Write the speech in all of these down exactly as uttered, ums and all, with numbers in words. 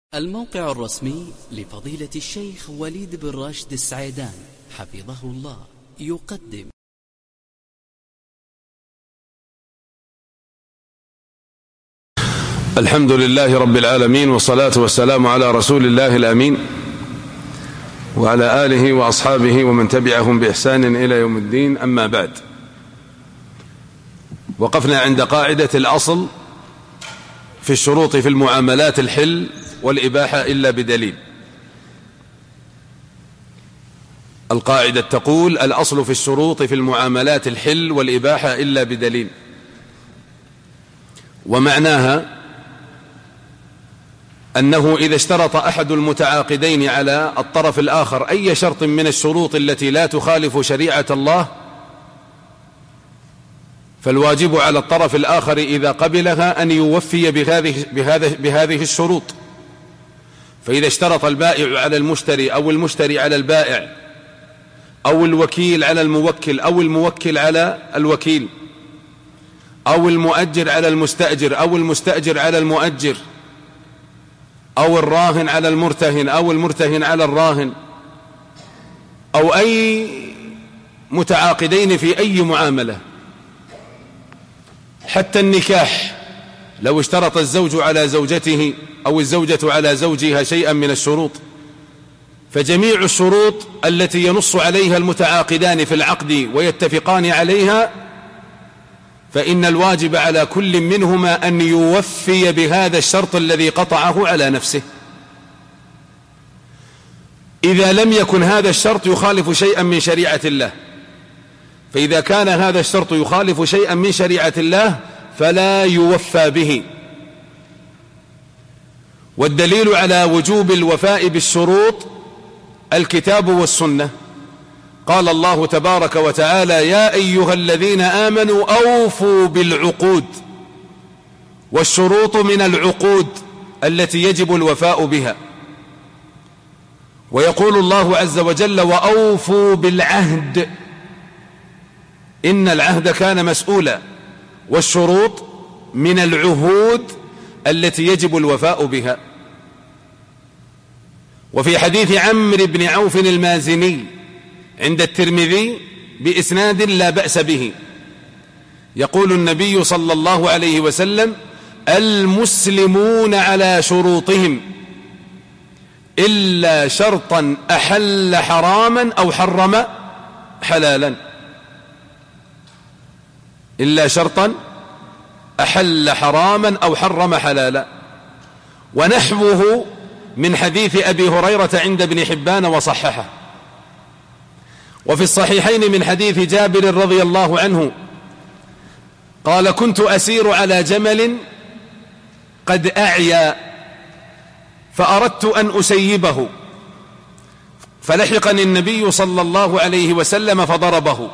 الموقع الرسمي لفضيلة الشيخ وليد بن راشد السعيدان حفظه الله يقدم الحمد لله رب العالمين، والصلاة والسلام على رسول الله الأمين وعلى آله وأصحابه ومن تبعهم بإحسان إلى يوم الدين. أما بعد، وقفنا عند قاعدة الأصل في الشروط في المعاملات الحل والإباحة إلا بدليل. القاعدة تقول: الأصل في الشروط في المعاملات الحل والإباحة إلا بدليل. ومعناها أنه إذا اشترط أحد المتعاقدين على الطرف الآخر أي شرط من الشروط التي لا تخالف شريعة الله، فالواجب على الطرف الآخر إذا قبلها أن يوفي بهذه, بهذه, بهذه الشروط. فإذا اشترط البائع على المشتري أو المشتري على البائع أو الوكيل على الموكل أو الموكل على الوكيل أو المؤجر على المستأجر أو المستأجر على المؤجر أو الراهن على المرتهن أو المرتهن على الراهن أو أي متعاقدين في أي معاملة، حتى النكاح لو اشترط الزوج على زوجته أو الزوجة على زوجها شيئا من الشروط، فجميع الشروط التي ينص عليها المتعاقدان في العقد ويتفقان عليها، فإن الواجب على كل منهما أن يوفي بهذا الشرط الذي قطعه على نفسه. إذا لم يكن هذا الشرط يخالف شيئا من شريعة الله، فإذا كان هذا الشرط يخالف شيئا من شريعة الله فلا يوفى به. والدليل على وجوب الوفاء بالشروط الكتاب والسنة. قال الله تبارك وتعالى: يا أيها الذين آمنوا أوفوا بالعقود. والشروط من العقود التي يجب الوفاء بها. ويقول الله عز وجل: وأوفوا بالعهد إن العهد كان مسؤولا. والشروط من العهود التي يجب الوفاء بها. وفي حديث عمرو بن عوف المازني عند الترمذي بإسناد لا بأس به، يقول النبي صلى الله عليه وسلم: المسلمون على شروطهم إلا شرطا أحل حراما أو حرم حلالا. إلا شرطا أحل حراما أو حرم حلالا. ونحوه من حديث أبي هريرة عند ابن حبان وصححه. وفي الصحيحين من حديث جابر رضي الله عنه قال: كنت أسير على جمل قد أعيا فأردت أن أسيبه، فلحقني النبي صلى الله عليه وسلم فضربه،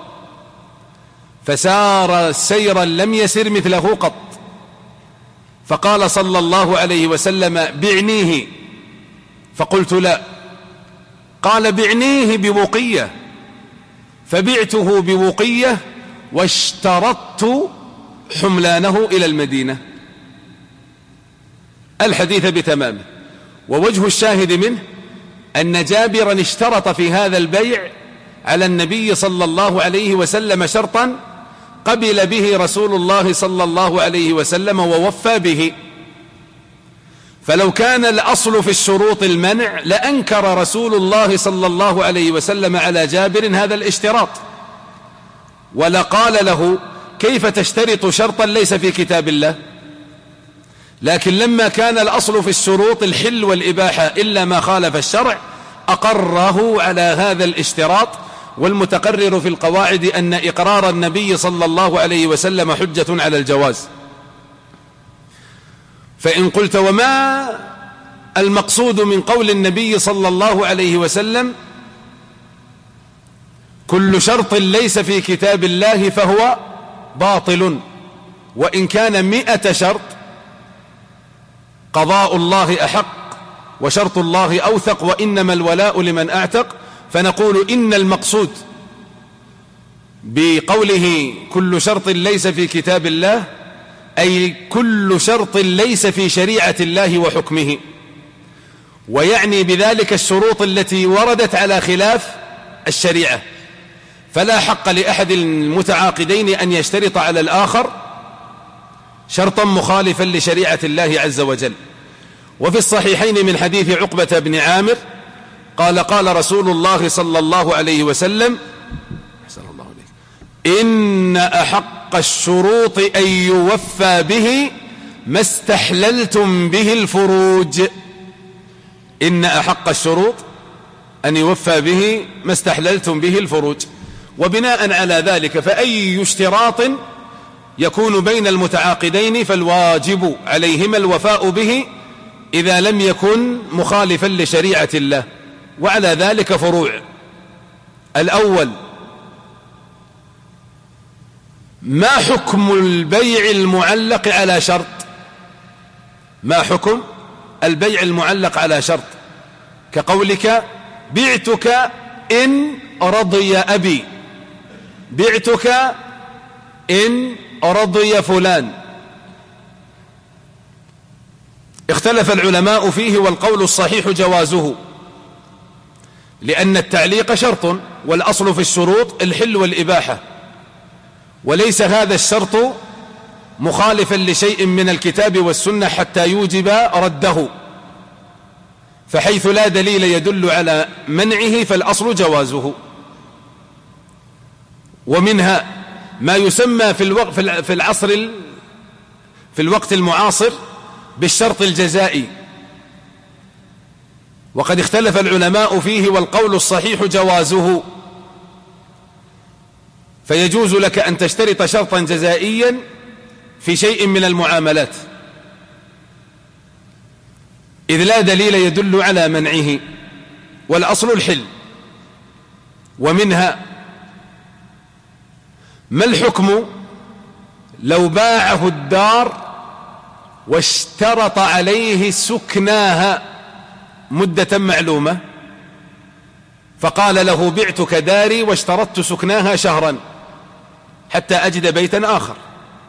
فسار سيرا لم يسر مثله قط. فقال صلى الله عليه وسلم: بعنيه. فقلت: لا. قال: بعنيه بوقية. فبعته بوقية واشترطت حملانه إلى المدينة. الحديث بتمامه. ووجه الشاهد منه أن جابرا اشترط في هذا البيع على النبي صلى الله عليه وسلم شرطا قبل به رسول الله صلى الله عليه وسلم ووفى به. فلو كان الأصل في الشروط المنع لأنكر رسول الله صلى الله عليه وسلم على جابر هذا الاشتراط، ولقال له: كيف تشترط شرطا ليس في كتاب الله؟ لكن لما كان الأصل في الشروط الحل والإباحة إلا ما خالف الشرع أقره على هذا الاشتراط. والمتقرر في القواعد أن إقرار النبي صلى الله عليه وسلم حجة على الجواز. فإن قلت: وما المقصود من قول النبي صلى الله عليه وسلم كل شرط ليس في كتاب الله فهو باطل، وإن كان مئة شرط قضاء الله أحق وشرط الله أوثق وإنما الولاء لمن أعتق. فنقول إن المقصود بقوله كل شرط ليس في كتاب الله أي كل شرط ليس في شريعة الله وحكمه. ويعني بذلك الشروط التي وردت على خلاف الشريعة. فلا حق لأحد المتعاقدين أن يشترط على الآخر شرطا مخالفا لشريعة الله عز وجل. وفي الصحيحين من حديث عقبة بن عامر قال قال رسول الله صلى الله عليه وسلم إن أحق الشروط أن يوفى به ما استحللتم به الفروج. إن أحق الشروط أن يوفى به ما استحللتم به الفروج. وبناء على ذلك فأي اشتراط يكون بين المتعاقدين فالواجب عليهما الوفاء به إذا لم يكن مخالفا لشريعة الله. وعلى ذلك فروع. الأول: ما حكم البيع المعلق على شرط؟ ما حكم البيع المعلق على شرط؟ كقولك بعتك إن رضي أبي، بعتك إن رضي فلان. اختلف العلماء فيه، والقول الصحيح جوازه، لأن التعليق شرط، والأصل في الشروط الحل والإباحة، وليس هذا الشرط مخالفا لشيء من الكتاب والسنة حتى يوجب رده. فحيث لا دليل يدل على منعه فالأصل جوازه. ومنها ما يسمى في الوقت في العصر في الوقت المعاصر بالشرط الجزائي، وقد اختلف العلماء فيه، والقول الصحيح جوازه. فيجوز لك أن تشترط شرطا جزائيا في شيء من المعاملات إذ لا دليل يدل على منعه، والأصل الحل. ومنها ما الحكم لو باعه الدار واشترط عليه سكناها مدة معلومة، فقال له بعتك داري واشترطت سكناها شهرا حتى أجد بيتا آخر؟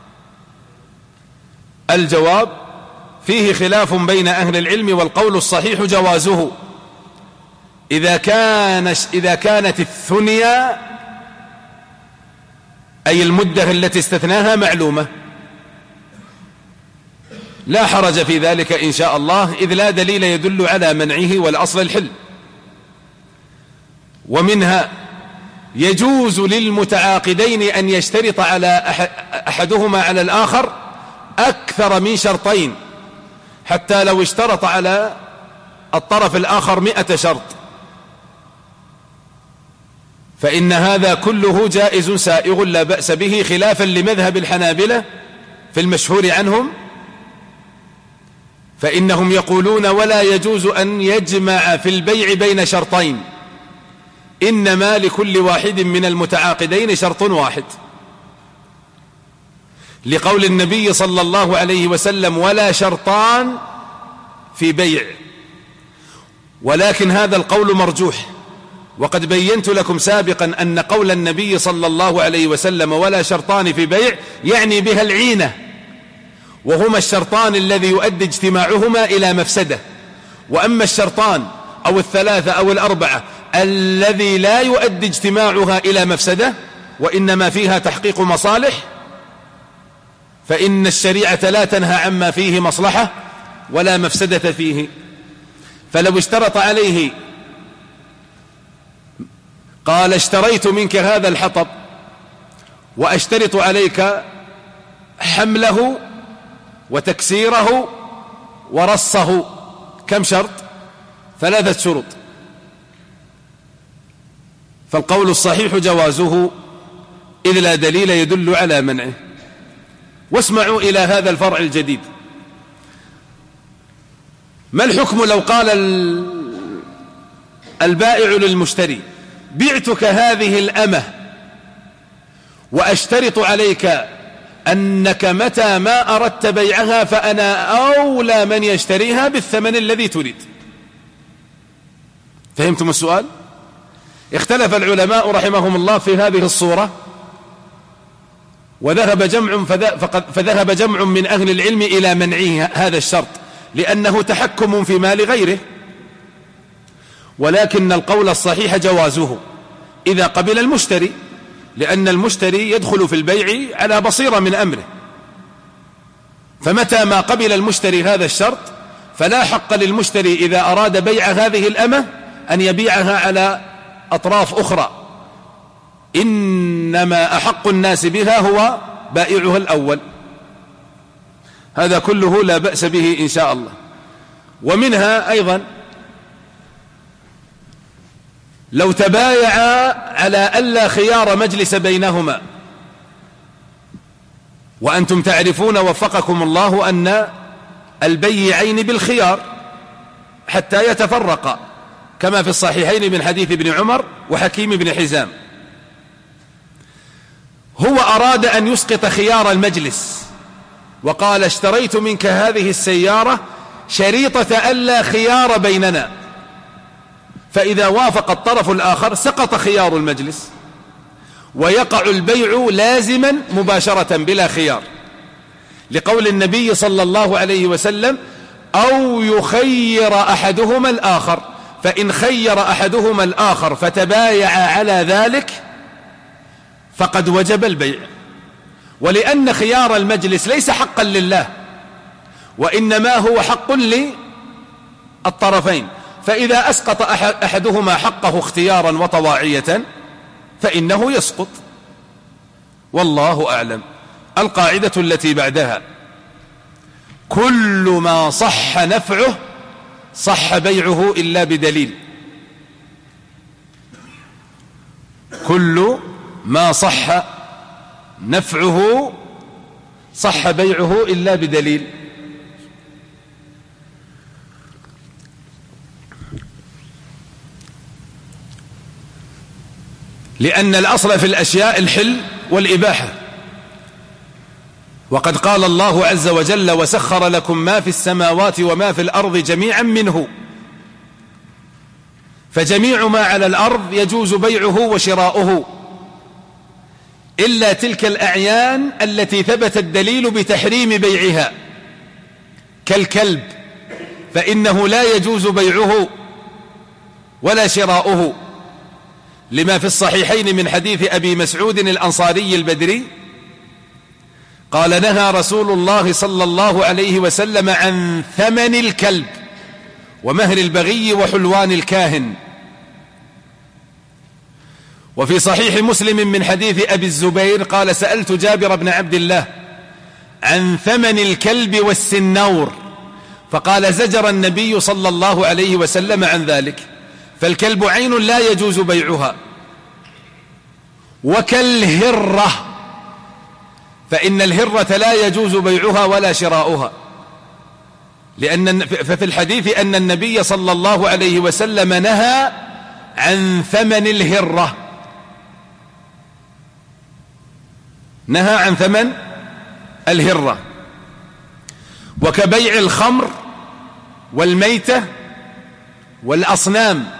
الجواب: فيه خلاف بين أهل العلم، والقول الصحيح جوازه إذا كان إذا كانت الثنيا أي المدة التي استثناها معلومة. لا حرج في ذلك إن شاء الله، إذ لا دليل يدل على منعه، والأصل الحل. ومنها يجوز للمتعاقدين أن يشترط على أحدهما على الآخر أكثر من شرطين، حتى لو اشترط على الطرف الآخر مئة شرط، فإن هذا كله جائز سائغ لا بأس به، خلافا لمذهب الحنابلة في المشهور عنهم، فإنهم يقولون ولا يجوز أن يجمع في البيع بين شرطين، إنما لكل واحد من المتعاقدين شرط واحد، لقول النبي صلى الله عليه وسلم: ولا شرطان في بيع. ولكن هذا القول مرجوح، وقد بينت لكم سابقا أن قول النبي صلى الله عليه وسلم ولا شرطان في بيع يعني بها العينة، وهما الشرطان الذي يؤدي اجتماعهما إلى مفسدة. وأما الشرطان أو الثلاثة أو الأربعة الذي لا يؤدي اجتماعها إلى مفسدة وإنما فيها تحقيق مصالح، فإن الشريعة لا تنهى عما فيه مصلحة ولا مفسدة فيه. فلو اشترط عليه قال: اشتريت منك هذا الحطب وأشترط عليك حمله وتكسيره ورصه، كم شرط؟ ثلاثة شروط. فالقول الصحيح جوازه إذ لا دليل يدل على منعه. واسمعوا إلى هذا الفرع الجديد: ما الحكم لو قال البائع للمشتري: بعتك هذه الأمة وأشترط عليك أنك متى ما أردت بيعها فأنا أولى من يشتريها بالثمن الذي تريد. فهمتم السؤال؟ اختلف العلماء رحمهم الله في هذه الصورة، وذهب جمع فذهب جمع من أهل العلم إلى منعه هذا الشرط، لأنه تحكم في مال غيره، ولكن القول الصحيح جوازه إذا قبل المشتري، لأن المشتري يدخل في البيع على بصيرة من أمره، فمتى ما قبل المشتري هذا الشرط فلا حق للمشتري إذا أراد بيع هذه الأمة أن يبيعها على أطراف أخرى، إنما أحق الناس بها هو بائعها الأول. هذا كله لا بأس به إن شاء الله. ومنها أيضا لو تبايعا على ألا خيار مجلس بينهما، وأنتم تعرفون وفقكم الله أن البيعين بالخيار حتى يتفرقا، كما في الصحيحين من حديث ابن عمر وحكيم بن حزام. هو أراد أن يسقط خيار المجلس وقال: اشتريت منك هذه السيارة شريطة ألا خيار بيننا، فإذا وافق الطرف الآخر سقط خيار المجلس ويقع البيع لازما مباشرة بلا خيار، لقول النبي صلى الله عليه وسلم: أو يخير أحدهما الآخر، فإن خير أحدهما الآخر فتبايع على ذلك فقد وجب البيع. ولأن خيار المجلس ليس حقا لله، وإنما هو حق للطرفين، فإذا أسقط أحدهما حقه اختيارا وطواعية فإنه يسقط، والله أعلم. القاعدة التي بعدها: كل ما صح نفعه صح بيعه إلا بدليل. كل ما صح نفعه صح بيعه إلا بدليل. لأن الأصل في الأشياء الحل والإباحة، وقد قال الله عز وجل: وسخر لكم ما في السماوات وما في الأرض جميعا منه، فجميع ما على الأرض يجوز بيعه وشراؤه إلا تلك الأعيان التي ثبت الدليل بتحريم بيعها، كالكلب فإنه لا يجوز بيعه ولا شراؤه، لما في الصحيحين من حديث أبي مسعود الأنصاري البدري قال: نهى رسول الله صلى الله عليه وسلم عن ثمن الكلب ومهر البغي وحلوان الكاهن. وفي صحيح مسلم من حديث أبي الزبير قال: سألت جابر بن عبد الله عن ثمن الكلب والسنور، فقال: زجر النبي صلى الله عليه وسلم عن ذلك، فالكلب عين لا يجوز بيعها، وكالهرة، فإن الهرة لا يجوز بيعها ولا شراؤها، لأن ففي الحديث أن النبي صلى الله عليه وسلم نهى عن ثمن الهرة، نهى عن ثمن الهرة. وكبيع الخمر والميتة والأصنام،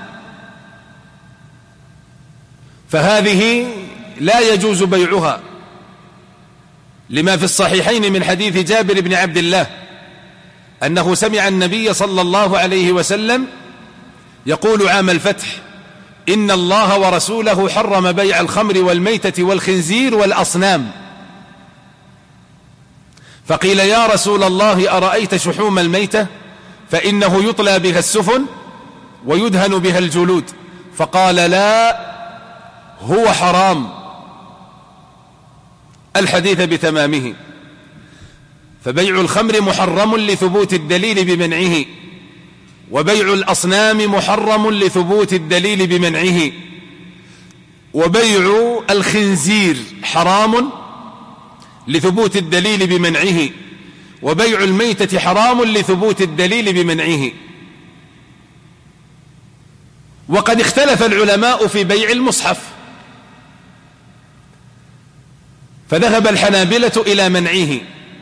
فهذه لا يجوز بيعها، لما في الصحيحين من حديث جابر بن عبد الله أنه سمع النبي صلى الله عليه وسلم يقول عام الفتح: إن الله ورسوله حرم بيع الخمر والميتة والخنزير والأصنام. فقيل: يا رسول الله، أرأيت شحوم الميتة؟ فإنه يطلى بها السفن ويدهن بها الجلود. فقال: لا، هو حرام. الحديث بتمامه. فبيع الخمر محرم لثبوت الدليل بمنعه، وبيع الأصنام محرم لثبوت الدليل بمنعه، وبيع الخنزير حرام لثبوت الدليل بمنعه، وبيع الميتة حرام لثبوت الدليل بمنعه. وقد اختلف العلماء في بيع المصحف، فذهب الحنابلة إلى منعه،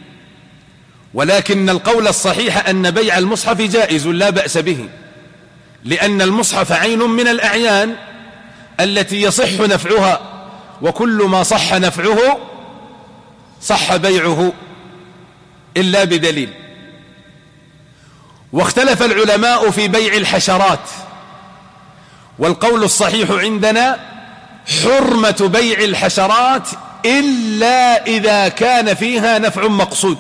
ولكن القول الصحيح أن بيع المصحف جائز لا بأس به، لأن المصحف عين من الأعيان التي يصح نفعها، وكل ما صح نفعه صح بيعه إلا بدليل. واختلف العلماء في بيع الحشرات، والقول الصحيح عندنا حرمة بيع الحشرات إلا إذا كان فيها نفع مقصود.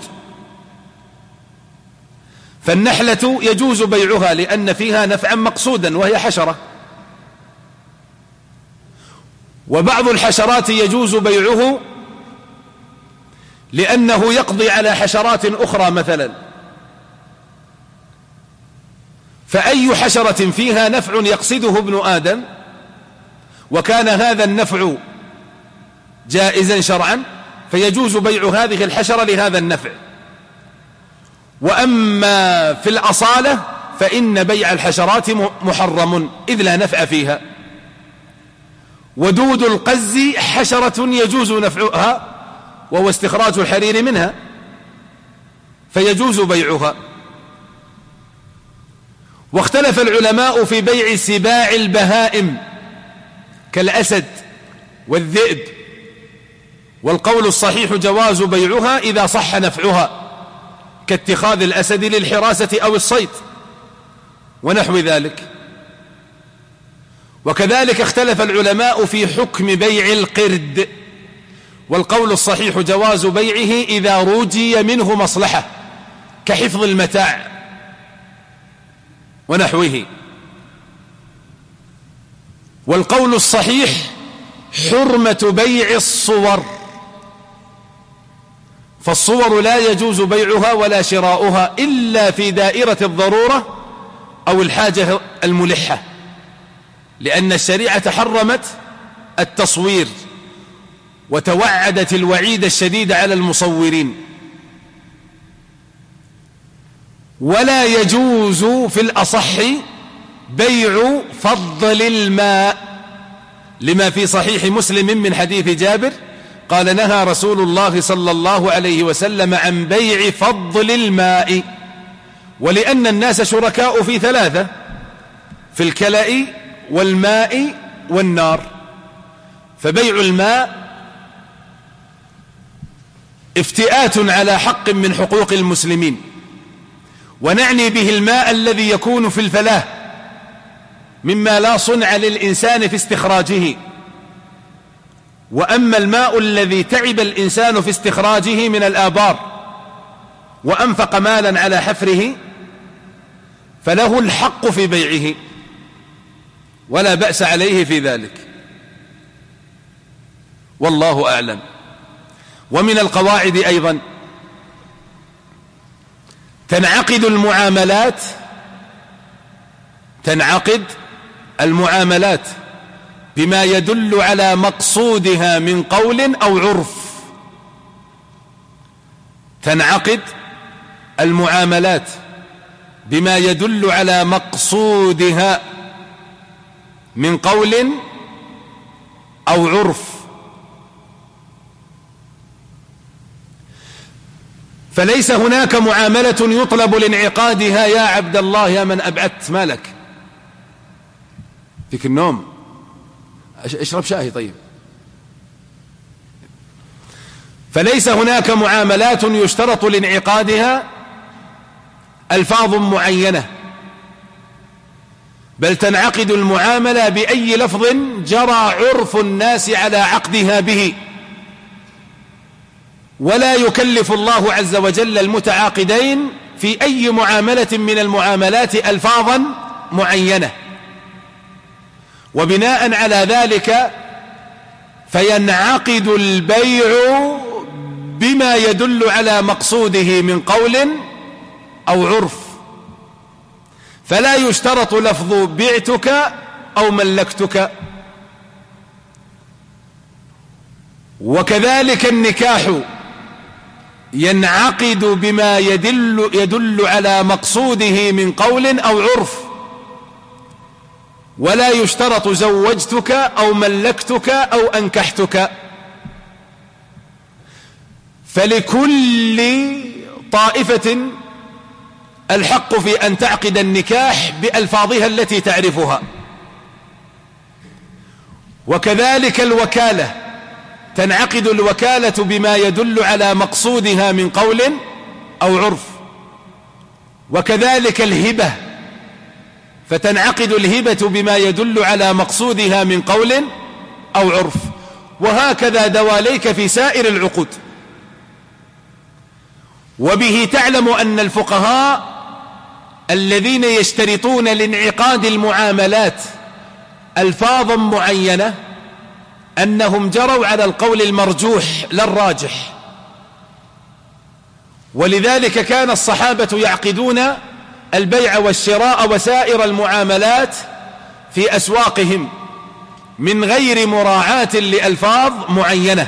فالنحلة يجوز بيعها لأن فيها نفعا مقصودا وهي حشرة، وبعض الحشرات يجوز بيعه لأنه يقضي على حشرات أخرى مثلا. فأي حشرة فيها نفع يقصده ابن آدم وكان هذا النفع جائزا شرعا فيجوز بيع هذه الحشرة لهذا النفع. وأما في الأصالة فإن بيع الحشرات محرم إذ لا نفع فيها. ودود القز حشرة يجوز نفعها وهو استخراج الحرير منها فيجوز بيعها. واختلف العلماء في بيع سباع البهائم كالأسد والذئب، والقول الصحيح جواز بيعها إذا صح نفعها كاتخاذ الأسد للحراسة أو الصيد ونحو ذلك. وكذلك اختلف العلماء في حكم بيع القرد، والقول الصحيح جواز بيعه إذا رجي منه مصلحة كحفظ المتاع ونحوه. والقول الصحيح حرمة بيع الصور، فالصور لا يجوز بيعها ولا شراؤها إلا في دائرة الضرورة أو الحاجة الملحة، لأن الشريعة حرمت التصوير وتوعدت الوعيد الشديد على المصورين. ولا يجوز في الأصح بيع فضل الماء لما في صحيح مسلم من حديث جابر قال نهى رسول الله صلى الله عليه وسلم عن بيع فضل الماء، ولأن الناس شركاء في ثلاثة: في الكلأ والماء والنار. فبيع الماء افتئات على حق من حقوق المسلمين، ونعني به الماء الذي يكون في الفلاة مما لا صنع للإنسان في استخراجه. وأما الماء الذي تعب الإنسان في استخراجه من الآبار وأنفق مالا على حفره فله الحق في بيعه ولا بأس عليه في ذلك، والله أعلم. ومن القواعد أيضا تنعقد المعاملات تنعقد المعاملات بما يدل على مقصودها من قول أو عرف. تنعقد المعاملات بما يدل على مقصودها من قول أو عرف. فليس هناك معاملة يطلب لانعقادها يا عبد الله يا من أبعدت مالك فيك النوم، اشرب شاهي طيب. فليس هناك معاملات يشترط لانعقادها ألفاظ معينة، بل تنعقد المعاملة بأي لفظ جرى عرف الناس على عقدها به، ولا يكلف الله عز وجل المتعاقدين في أي معاملة من المعاملات ألفاظا معينة. وبناء على ذلك فينعقد البيع بما يدل على مقصوده من قول أو عرف، فلا يشترط لفظ بعتك أو ملكتك. وكذلك النكاح ينعقد بما يدل, يدل على مقصوده من قول أو عرف، ولا يشترط زوجتك أو ملكتك أو أنكحتك. فلكل طائفة الحق في أن تعقد النكاح بألفاظها التي تعرفها. وكذلك الوكالة تنعقد الوكالة بما يدل على مقصودها من قول أو عرف. وكذلك الهبة فتنعقد الهبة بما يدل على مقصودها من قول أو عرف. وهكذا دواليك في سائر العقود. وبه تعلم أن الفقهاء الذين يشترطون لانعقاد المعاملات ألفاظا معينة أنهم جروا على القول المرجوح لا الراجح. ولذلك كان الصحابة يعقدون البيع والشراء وسائر المعاملات في أسواقهم من غير مراعاة لألفاظ معينة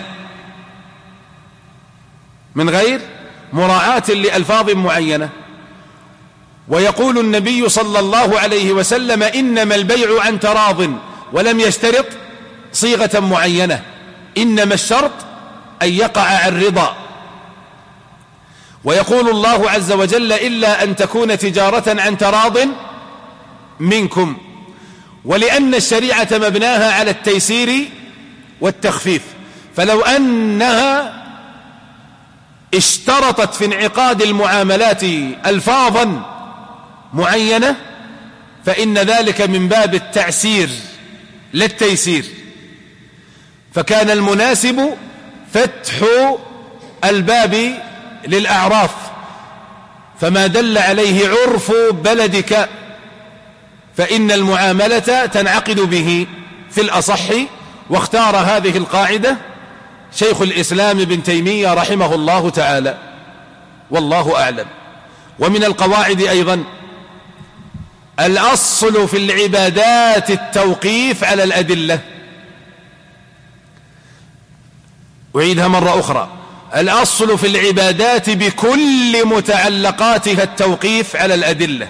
من غير مراعاة لألفاظ معينة. ويقول النبي صلى الله عليه وسلم: إنما البيع عن تراض، ولم يشترط صيغة معينة، إنما الشرط أن يقع عن رضا. ويقول الله عز وجل: إلا أن تكون تجارة عن تراض منكم. ولأن الشريعة مبناها على التيسير والتخفيف، فلو أنها اشترطت في انعقاد المعاملات ألفاظا معينة فإن ذلك من باب التعسير لا التيسير. فكان المناسب فتح الباب للأعراف، فما دل عليه عرف بلدك فإن المعاملة تنعقد به في الأصح. واختار هذه القاعدة شيخ الإسلام ابن تيمية رحمه الله تعالى، والله أعلم. ومن القواعد أيضا: الأصل في العبادات التوقيف على الأدلة. أعيدها مرة أخرى: الأصل في العبادات بكل متعلقاتها التوقيف على الأدلة.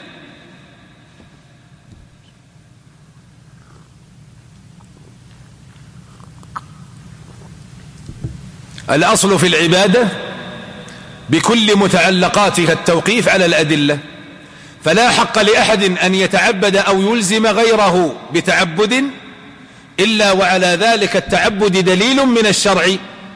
الأصل في العبادة بكل متعلقاتها التوقيف على الأدلة، فلا حق لأحد أن يتعبد أو يلزم غيره بتعبد إلا وعلى ذلك التعبد دليل من الشرع.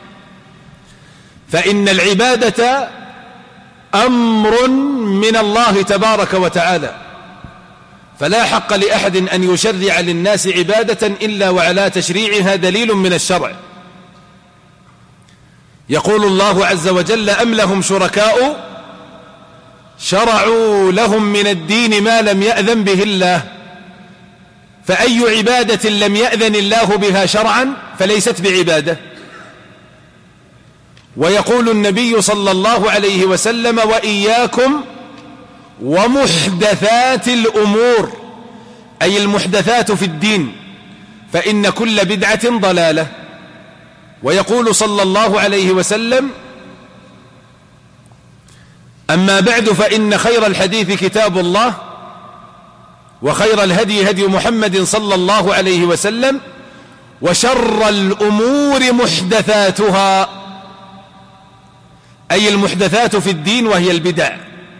فإن العبادة أمر من الله تبارك وتعالى، فلا حق لأحد أن يشرع للناس عبادة إلا وعلى تشريعها دليل من الشرع. يقول الله عز وجل: أم لهم شركاء شرعوا لهم من الدين ما لم يأذن به الله. فأي عبادة لم يأذن الله بها شرعا فليست بعبادة. ويقول النبي صلى الله عليه وسلم: وإياكم ومحدثات الأمور، أي المحدثات في الدين، فإن كل بدعة ضلالة. ويقول صلى الله عليه وسلم: أما بعد فإن خير الحديث كتاب الله، وخير الهدي هدي محمد صلى الله عليه وسلم، وشر الأمور محدثاتها، أي المحدثات في الدين وهي البدع.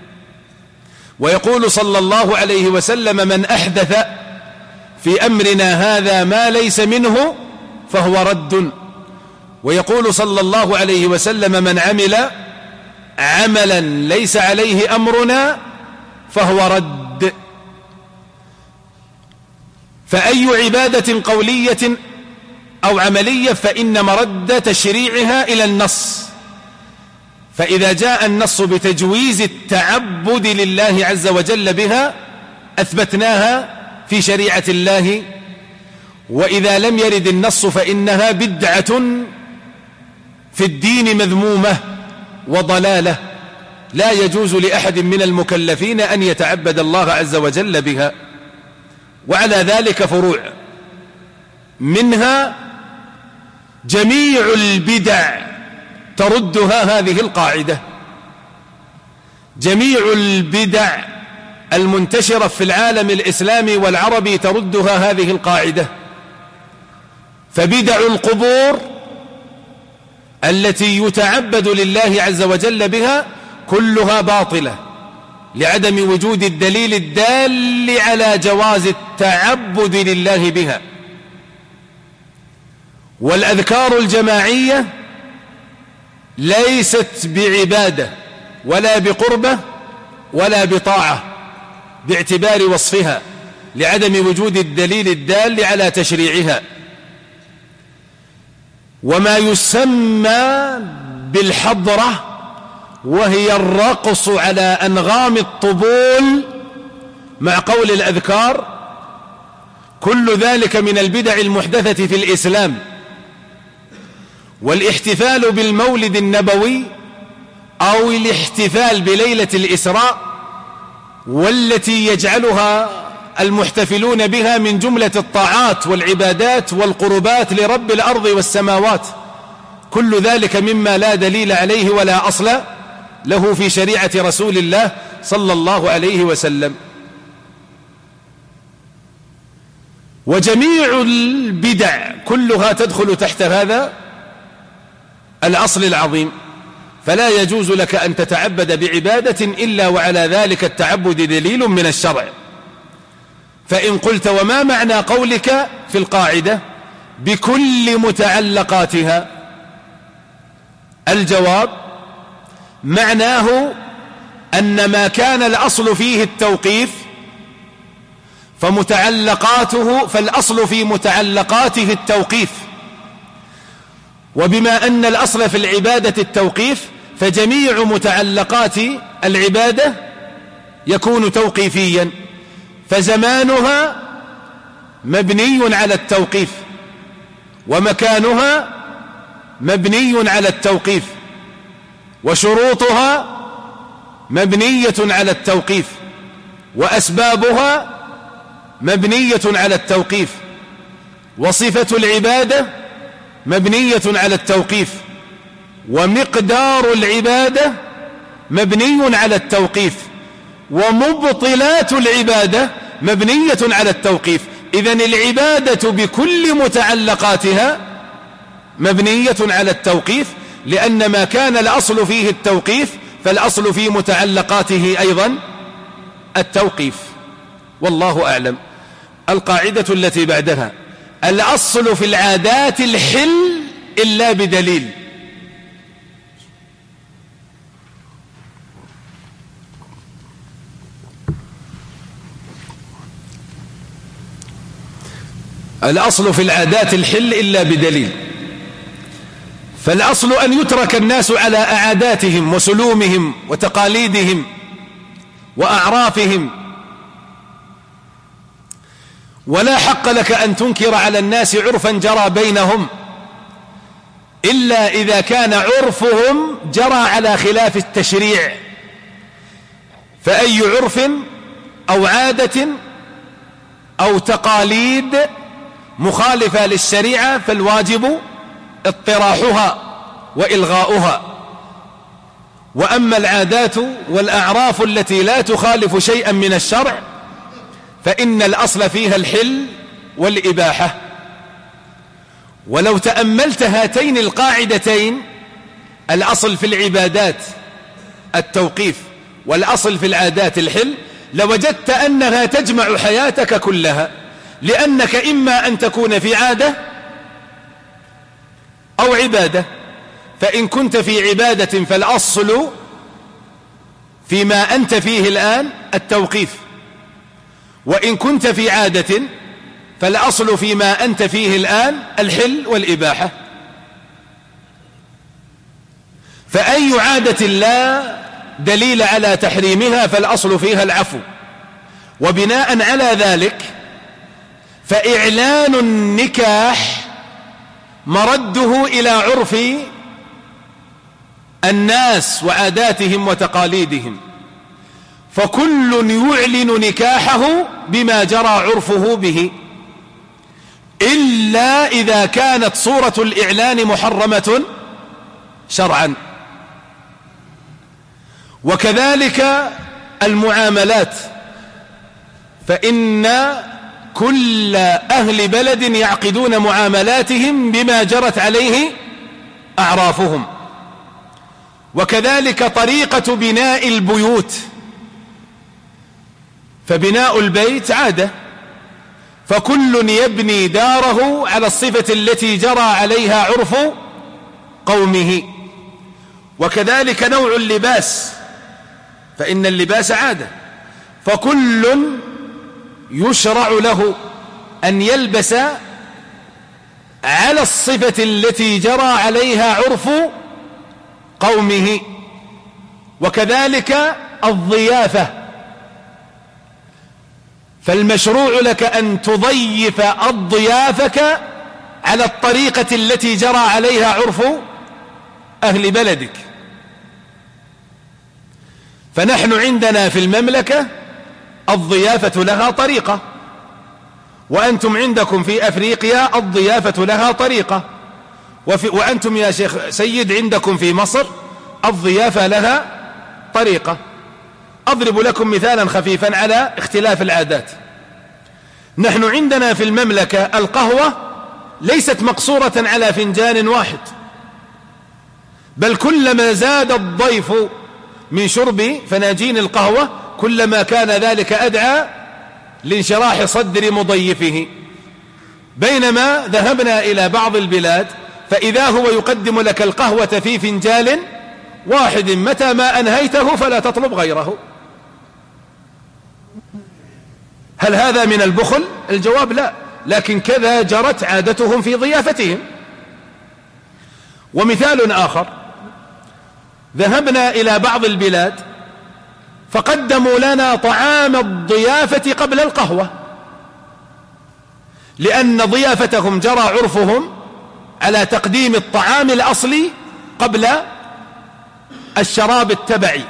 ويقول صلى الله عليه وسلم: من أحدث في أمرنا هذا ما ليس منه فهو رد. ويقول صلى الله عليه وسلم: من عمل عملا ليس عليه أمرنا فهو رد. فأي عبادة قولية أو عملية فإن مرد تشريعها إلى النص. فإذا جاء النص بتجويز التعبد لله عز وجل بها أثبتناها في شريعة الله، وإذا لم يرد النص فإنها بدعة في الدين مذمومة وضلالة لا يجوز لأحد من المكلفين أن يتعبد الله عز وجل بها. وعلى ذلك فروع، منها جميع البدع تردها هذه القاعدة. جميع البدع المنتشرة في العالم الإسلامي والعربي تردها هذه القاعدة. فبدع القبور التي يتعبد لله عز وجل بها كلها باطلة لعدم وجود الدليل الدال على جواز التعبد لله بها. والأذكار الجماعية ليست بعبادة ولا بقربة ولا بطاعة باعتبار وصفها، لعدم وجود الدليل الدال على تشريعها. وما يسمى بالحضرة وهي الرقص على أنغام الطبول مع قول الأذكار، كل ذلك من البدع المحدثة في الإسلام. والاحتفال بالمولد النبوي أو الاحتفال بليلة الإسراء، والتي يجعلها المحتفلون بها من جملة الطاعات والعبادات والقربات لرب الأرض والسماوات، كل ذلك مما لا دليل عليه ولا أصل له في شريعة رسول الله صلى الله عليه وسلم. وجميع البدع كلها تدخل تحت هذا الأصل العظيم، فلا يجوز لك أن تتعبد بعبادة إلا وعلى ذلك التعبد دليل من الشرع. فإن قلت وما معنى قولك في القاعدة بكل متعلقاتها؟ الجواب معناه أن ما كان الأصل فيه التوقيف فمتعلقاته فالأصل في متعلقاته التوقيف، وبما أن الأصل في العبادة التوقيف فجميع متعلقات العبادة يكون توقيفيا، فزمانها مبني على التوقيف، ومكانها مبني على التوقيف، وشروطها مبنية على التوقيف، وأسبابها مبنية على التوقيف، وصفة العبادة مبنية على التوقيف، ومقدار العبادة مبني على التوقيف، ومبطلات العبادة مبنية على التوقيف. إذن العبادة بكل متعلقاتها مبنية على التوقيف، لأن ما كان الأصل فيه التوقيف فالأصل في متعلقاته أيضا التوقيف. والله أعلم. القاعدة التي بعدها: الأصل في العادات الحل إلا بدليل. الأصل في العادات الحل إلا بدليل، فالأصل أن يترك الناس على عاداتهم وسلومهم وتقاليدهم وأعرافهم، ولا حق لك أن تنكر على الناس عرفا جرى بينهم إلا إذا كان عرفهم جرى على خلاف التشريع. فأي عرف أو عادة أو تقاليد مخالفة للشريعة فالواجب اطراحها وإلغاؤها. وأما العادات والأعراف التي لا تخالف شيئا من الشرع فإن الأصل فيها الحل والإباحة. ولو تأملت هاتين القاعدتين، الأصل في العبادات التوقيف والأصل في العادات الحل، لوجدت أنها تجمع حياتك كلها، لأنك إما أن تكون في عادة أو عبادة. فإن كنت في عبادة فالأصل فيما أنت فيه الآن التوقيف، وإن كنت في عادة فالأصل فيما أنت فيه الآن الحل والإباحة. فأي عادة لا دليل على تحريمها فالأصل فيها العفو. وبناء على ذلك فإعلان النكاح مرده إلى عرف الناس وعاداتهم وتقاليدهم، فكل يعلن نكاحه بما جرى عرفه به، إلا إذا كانت صورة الإعلان محرمة شرعا. وكذلك المعاملات، فإن كل أهل بلد يعقدون معاملاتهم بما جرت عليه أعرافهم. وكذلك طريقة بناء البيوت، فبناء البيت عادة، فكل يبني داره على الصفة التي جرى عليها عرف قومه. وكذلك نوع اللباس، فإن اللباس عادة، فكل يشرع له أن يلبس على الصفة التي جرى عليها عرف قومه، وكذلك الضيافة. فالمشروع لك أن تضيف الضيافك على الطريقة التي جرى عليها عرف أهل بلدك. فنحن عندنا في المملكة الضيافة لها طريقة، وأنتم عندكم في أفريقيا الضيافة لها طريقة، وفي وأنتم يا شيخ سيد عندكم في مصر الضيافة لها طريقة. أضرب لكم مثالا خفيفا على اختلاف العادات. نحن عندنا في المملكة القهوة ليست مقصورة على فنجان واحد، بل كلما زاد الضيف من شرب فناجين القهوة كلما كان ذلك أدعى لانشراح صدر مضيفه. بينما ذهبنا إلى بعض البلاد فإذا هو يقدم لك القهوة في فنجان واحد، متى ما أنهيته فلا تطلب غيره. هل هذا من البخل؟ الجواب لا، لكن كذا جرت عادتهم في ضيافتهم. ومثال آخر، ذهبنا إلى بعض البلاد فقدموا لنا طعام الضيافة قبل القهوة، لأن ضيافتهم جرى عرفهم على تقديم الطعام الأصلي قبل الشراب التبعي،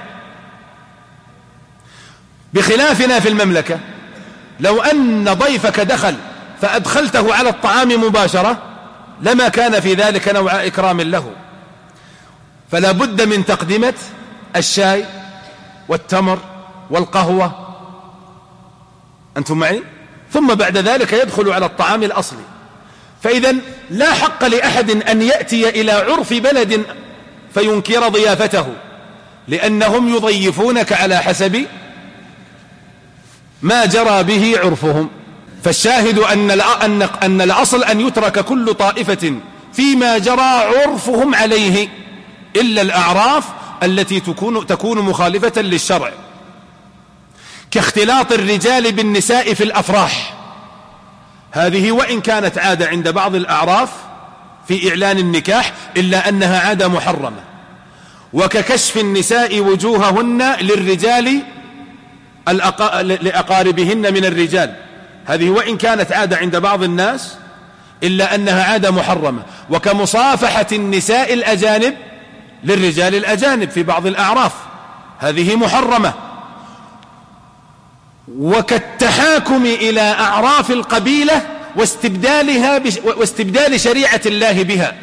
بخلافنا في المملكة. لو أن ضيفك دخل فأدخلته على الطعام مباشرة لما كان في ذلك نوع إكرام له، فلا بد من تقدمة الشاي والتمر والقهوة، أنتم معي؟ ثم بعد ذلك يدخل على الطعام الأصلي. فإذا لا حق لأحد أن يأتي إلى عرف بلد فينكر ضيافته، لأنهم يضيفونك على حسب ما جرى به عرفهم. فالشاهد أن أن أن الأصل أن يترك كل طائفة فيما جرى عرفهم عليه، إلا الأعراف التي تكون تكون مخالفة للشرع، كاختلاط الرجال بالنساء في الأفراح. هذه وإن كانت عادة عند بعض الأعراف في إعلان النكاح إلا أنها عادة محرمة، وككشف النساء وجوههن للرجال لأقاربهن من الرجال، هذه وإن كانت عادة عند بعض الناس إلا أنها عادة محرمة، وكمصافحة النساء الأجانب للرجال الأجانب في بعض الأعراف، هذه محرمة، وكالتحاكم إلى أعراف القبيلة واستبدالها واستبدال شريعة الله بها.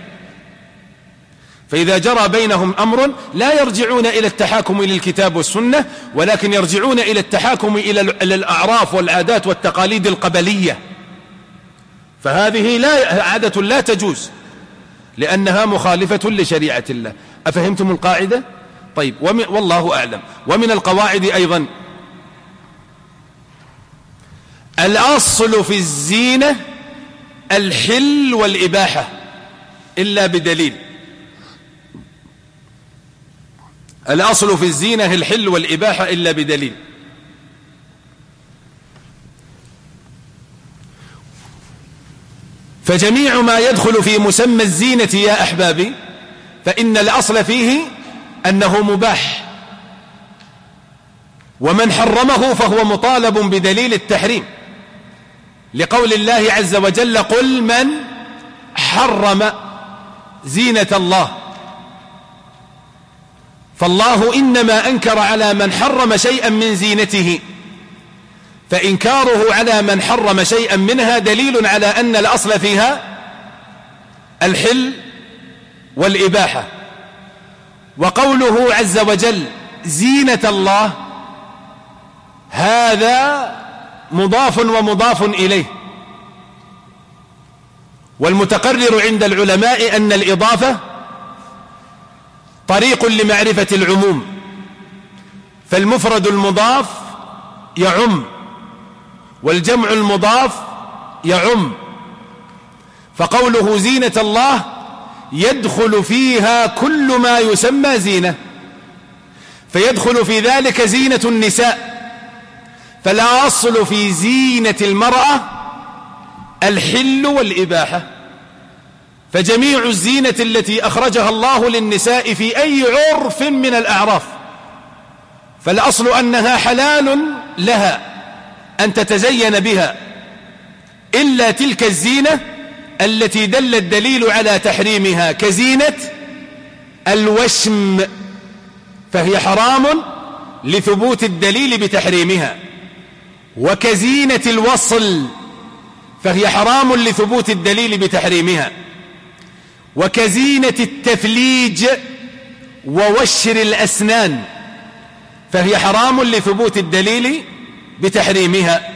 فإذا جرى بينهم أمر لا يرجعون إلى التحاكم إلى الكتاب والسنة، ولكن يرجعون إلى التحاكم إلى الأعراف والعادات والتقاليد القبلية، فهذه لا عادة لا تجوز لأنها مخالفة لشريعة الله. أفهمتم القاعدة؟ طيب، والله أعلم. ومن القواعد أيضا الأصل في الزينة الحل والإباحة إلا بدليل. الأصل في الزينة الحل والإباحة إلا بدليل. فجميع ما يدخل في مسمى الزينة يا أحبابي فإن الأصل فيه أنه مباح، ومن حرمه فهو مطالب بدليل التحريم، لقول الله عز وجل: قل من حرم زينة الله. فالله إنما أنكر على من حرم شيئا من زينته، فإنكاره على من حرم شيئا منها دليل على أن الأصل فيها الحل والإباحة. وقوله عز وجل زينة الله هذا مضاف ومضاف إليه، والمتقرر عند العلماء أن الإضافة طريق لمعرفة العموم، فالمفرد المضاف يعم والجمع المضاف يعم. فقوله زينة الله يدخل فيها كل ما يسمى زينة، فيدخل في ذلك زينة النساء، فلا أصل في زينة المرأة الحل والإباحة، فجميع الزينة التي أخرجها الله للنساء في أي عرف من الأعراف فالأصل أنها حلال لها أن تتزين بها، إلا تلك الزينة التي دل الدليل على تحريمها كزينة الوشم، فهي حرام لثبوت الدليل بتحريمها، وكزينة الوصل فهي حرام لثبوت الدليل بتحريمها، وكزينة التثليج ووشر الأسنان فهي حرام لثبوت الدليل بتحريمها.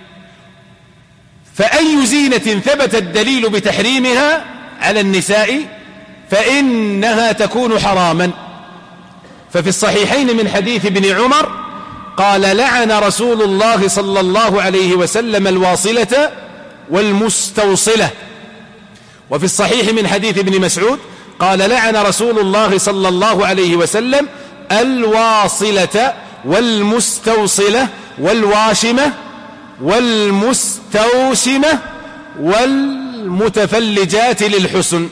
فأي زينة ثبت الدليل بتحريمها على النساء فإنها تكون حراما. ففي الصحيحين من حديث ابن عمر قال: لعن رسول الله صلى الله عليه وسلم الواصلة والمستوصلة. وفي الصحيح من حديث ابن مسعود قال: لعن رسول الله صلى الله عليه وسلم الواصلة والمستوصلة والواشمة والمستوشمة والمتفلجات للحسن.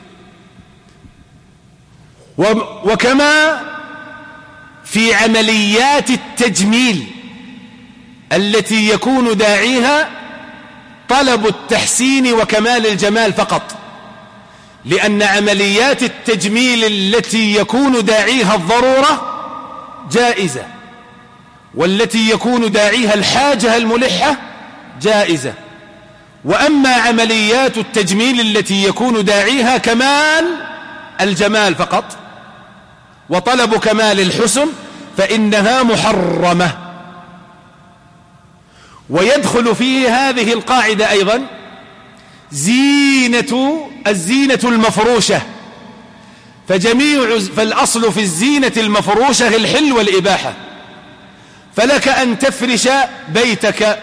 وكما في عمليات التجميل التي يكون داعيها طلب التحسين وكمال الجمال فقط، لأن عمليات التجميل التي يكون داعيها الضرورة جائزة، والتي يكون داعيها الحاجة الملحة جائزة. وأما عمليات التجميل التي يكون داعيها كمال الجمال فقط وطلب كمال الحسن فإنها محرمة. ويدخل في هذه القاعدة أيضا زينة الزينة المفروشة، فجميع فالأصل في الزينة المفروشة الحل والإباحة، فلك أن تفرش بيتك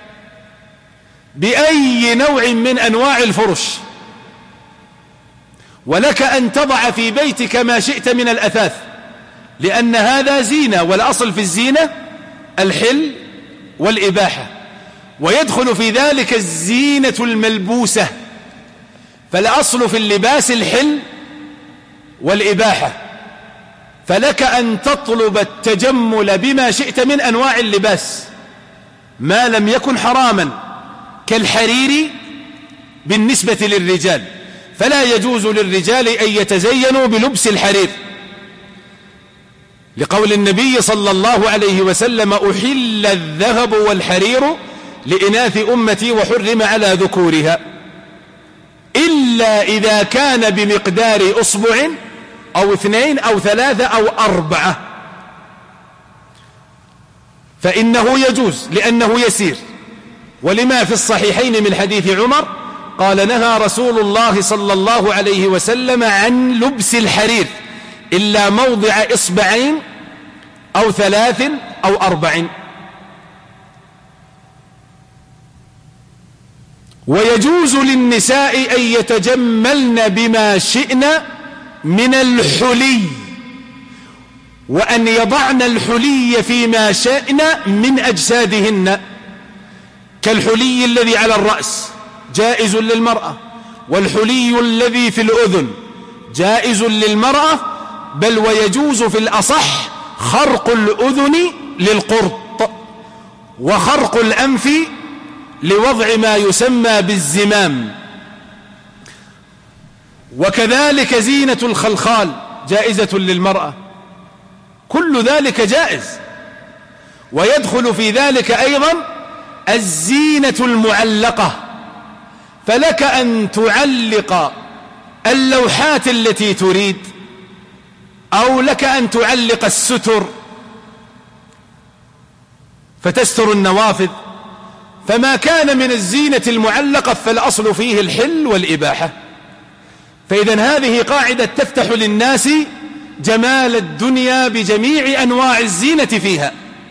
بأي نوع من أنواع الفرش، ولك أن تضع في بيتك ما شئت من الأثاث، لأن هذا زينة، والأصل في الزينة الحل والإباحة. ويدخل في ذلك الزينة الملبوسة، فالأصل في اللباس الحل والإباحة، فلك أن تطلب التجمل بما شئت من أنواع اللباس ما لم يكن حراما، كالحرير بالنسبة للرجال، فلا يجوز للرجال أن يتزينوا بلبس الحرير، لقول النبي صلى الله عليه وسلم: أحل الذهب والحرير لإناث أمتي وحرم على ذكورها، إلا إذا كان بمقدار أصبع أو اثنين أو ثلاثة أو أربعة فإنه يجوز لأنه يسير. ولما في الصحيحين من حديث عمر قال: نهى رسول الله صلى الله عليه وسلم عن لبس الحرير إلا موضع إصبعين أو ثلاث أو أربع. ويجوز للنساء أن يتجملن بما شئن من الحلي، وأن يضعن الحلي فيما شئن من أجسادهن، كالحلي الذي على الرأس جائز للمرأة، والحلي الذي في الأذن جائز للمرأة، بل ويجوز في الأصح خرق الأذن للقرط، وخرق الأنف لوضع ما يسمى بالزمام، وكذلك زينة الخلخال جائزة للمرأة، كل ذلك جائز. ويدخل في ذلك أيضا الزينة المعلقة، فلك أن تعلق اللوحات التي تريد، أو لك أن تعلق الستر فتستر النوافذ، فما كان من الزينة المعلقة فالأصل فيه الحل والإباحة. فإذن هذه قاعدة تفتح للناس جمال الدنيا بجميع أنواع الزينة فيها،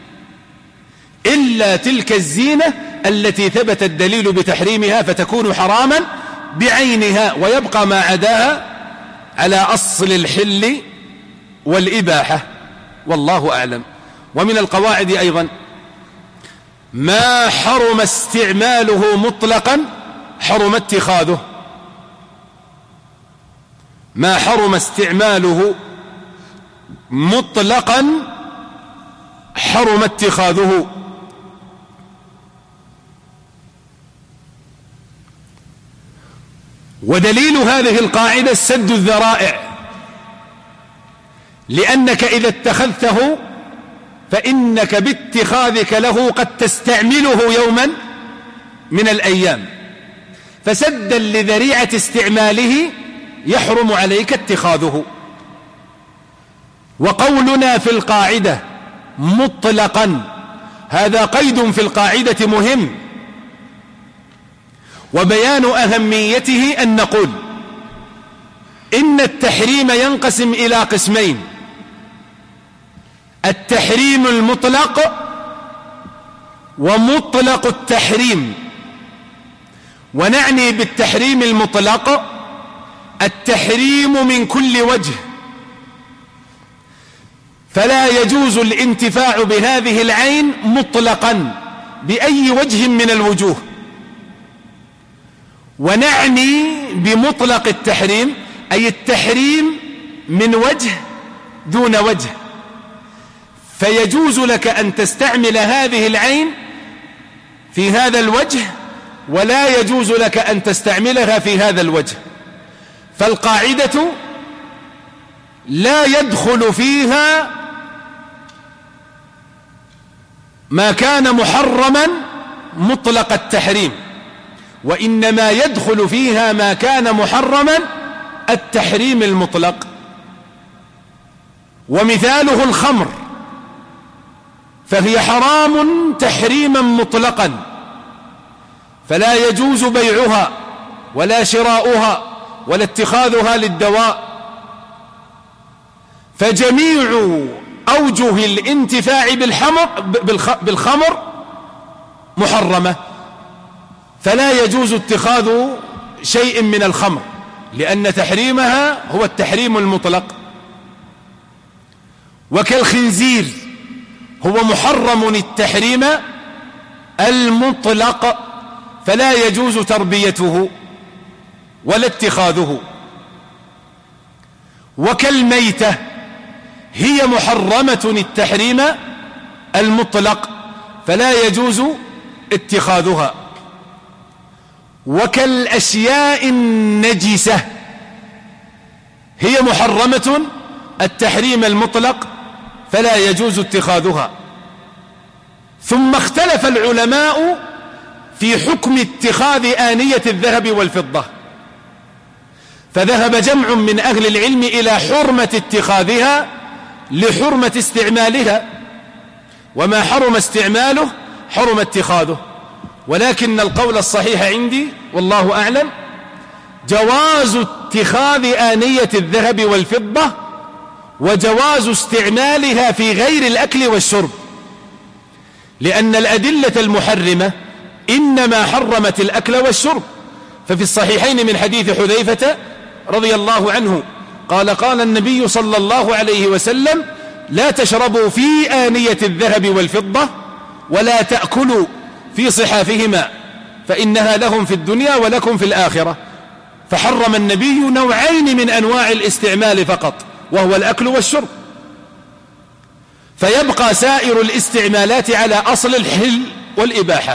إلا تلك الزينة التي ثبت الدليل بتحريمها فتكون حراما بعينها، ويبقى ما عداها على أصل الحل والإباحة، والله أعلم. ومن القواعد أيضا ما حرم استعماله مطلقا حرم اتخاذه، ما حرم استعماله مطلقا حرم اتخاذه. ودليل هذه القاعدة سد الذرائع، لأنك إذا اتخذته فإنك باتخاذك له قد تستعمله يوما من الأيام، فسدا لذريعة استعماله يحرم عليك اتخاذه. وقولنا في القاعدة مطلقا هذا قيد في القاعدة مهم، وبيان أهميته أن نقول إن التحريم ينقسم إلى قسمين: التحريم المطلق ومطلق التحريم. ونعني بالتحريم المطلق التحريم من كل وجه، فلا يجوز الانتفاع بهذه العين مطلقا بأي وجه من الوجوه. ونعني بمطلق التحريم أي التحريم من وجه دون وجه، فيجوز لك أن تستعمل هذه العين في هذا الوجه ولا يجوز لك أن تستعملها في هذا الوجه. فالقاعدة لا يدخل فيها ما كان محرما مطلق التحريم، وإنما يدخل فيها ما كان محرما التحريم المطلق. ومثاله الخمر، فهي حرام تحريما مطلقا، فلا يجوز بيعها ولا شراؤها ولا اتخاذها للدواء. فجميع أوجه الانتفاع بالخمر محرمة، فلا يجوز اتخاذ شيء من الخمر، لأن تحريمها هو التحريم المطلق. وكالخنزير هو محرم التحريم المطلق، فلا يجوز تربيته ولا اتخاذه. وكالميتة هي محرمة التحريم المطلق، فلا يجوز اتخاذها. وكالأشياء النجسة هي محرمة التحريم المطلق، فلا يجوز اتخاذها. ثم اختلف العلماء في حكم اتخاذ آنية الذهب والفضة، فذهب جمع من أهل العلم إلى حرمة اتخاذها لحرمة استعمالها، وما حرم استعماله حرم اتخاذه. ولكن القول الصحيح عندي والله أعلم جواز اتخاذ آنية الذهب والفضة وجواز استعمالها في غير الأكل والشرب، لأن الأدلة المحرمة إنما حرمت الأكل والشرب. ففي الصحيحين من حديث حذيفة رضي الله عنه قال قال النبي صلى الله عليه وسلم: لا تشربوا في آنية الذهب والفضة ولا تأكلوا في صحافهما فإنها لهم في الدنيا ولكم في الآخرة. فحرم النبي نوعين من أنواع الاستعمال فقط، وهو الأكل والشرب، فيبقى سائر الاستعمالات على أصل الحل والإباحة.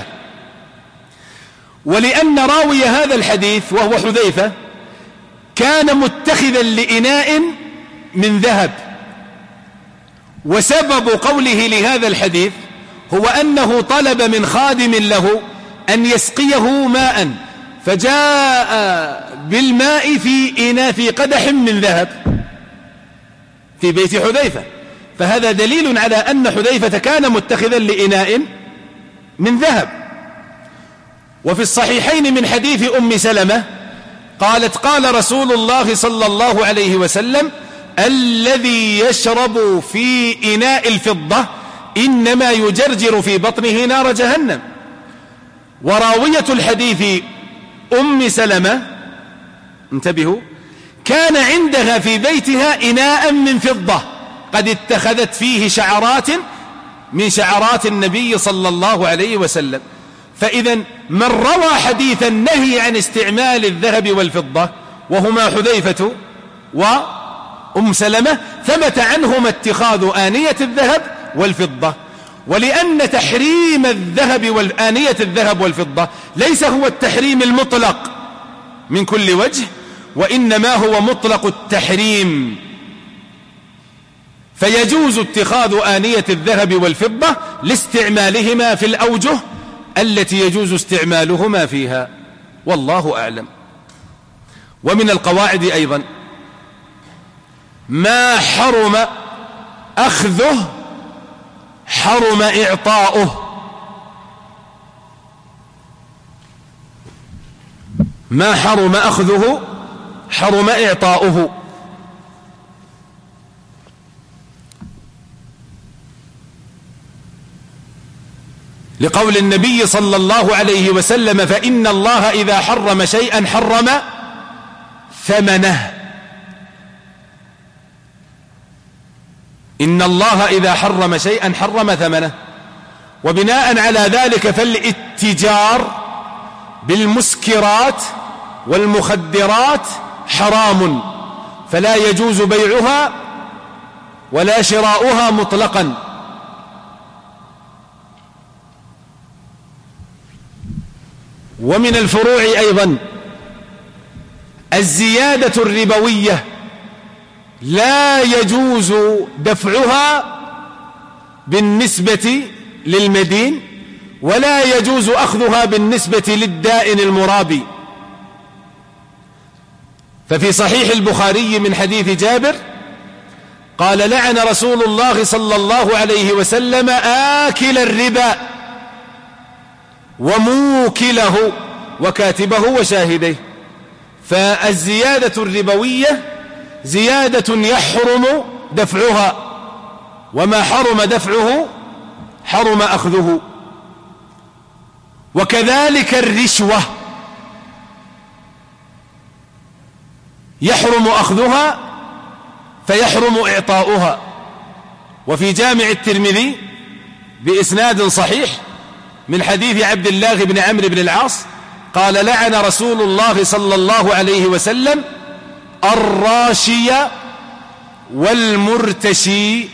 ولأن راوي هذا الحديث وهو حذيفة كان متخذا لإناء من ذهب، وسبب قوله لهذا الحديث هو أنه طلب من خادم له أن يسقيه ماء، فجاء بالماء في إناء في قدح من ذهب في بيت حذيفة، فهذا دليل على أن حذيفة كان متخذا لإناء من ذهب. وفي الصحيحين من حديث أم سلمة قالت: قال رسول الله صلى الله عليه وسلم: الذي يشرب في إناء الفضة إنما يجرجر في بطنه نار جهنم. وراوية الحديث أم سلمة، انتبهوا، كان عندها في بيتها إناء من فضة قد اتخذت فيه شعرات من شعرات النبي صلى الله عليه وسلم. فإذا من روى حديث النهي عن استعمال الذهب والفضة وهما حذيفة وأم سلمة ثبت عنهما اتخاذ آنية الذهب والفضة. ولأن تحريم الذهب والآنية الذهب والفضة ليس هو التحريم المطلق من كل وجه، وإنما هو مطلق التحريم، فيجوز اتخاذ آنية الذهب والفضة لاستعمالهما في الأوجه التي يجوز استعمالهما فيها، والله أعلم. ومن القواعد أيضا ما حرم أخذه حرم إعطاؤه. ما حرم أخذه حرم إعطاؤه. لقول النبي صلى الله عليه وسلم: فإن الله إذا حرم شيئا حرم ثمنه. إن الله إذا حرم شيئا حرم ثمنه. وبناء على ذلك فالاتجار بالمسكرات والمخدرات حرام، فلا يجوز بيعها ولا شراؤها مطلقا. ومن الفروع أيضا الزيادة الربوية لا يجوز دفعها بالنسبة للمدين، ولا يجوز أخذها بالنسبة للدائن المرابي. ففي صحيح البخاري من حديث جابر قال: لعن رسول الله صلى الله عليه وسلم آكل الربا وموكله وكاتبه وشاهديه. فالزيادة الربوية زيادة يحرم دفعها، وما حرم دفعه حرم أخذه. وكذلك الرشوة يحرم أخذها فيحرم إعطاؤها. وفي جامع الترمذي بإسناد صحيح من حديث عبد الله بن عمرو بن العاص قال: لعن رسول الله صلى الله عليه وسلم الراشي والمرتشي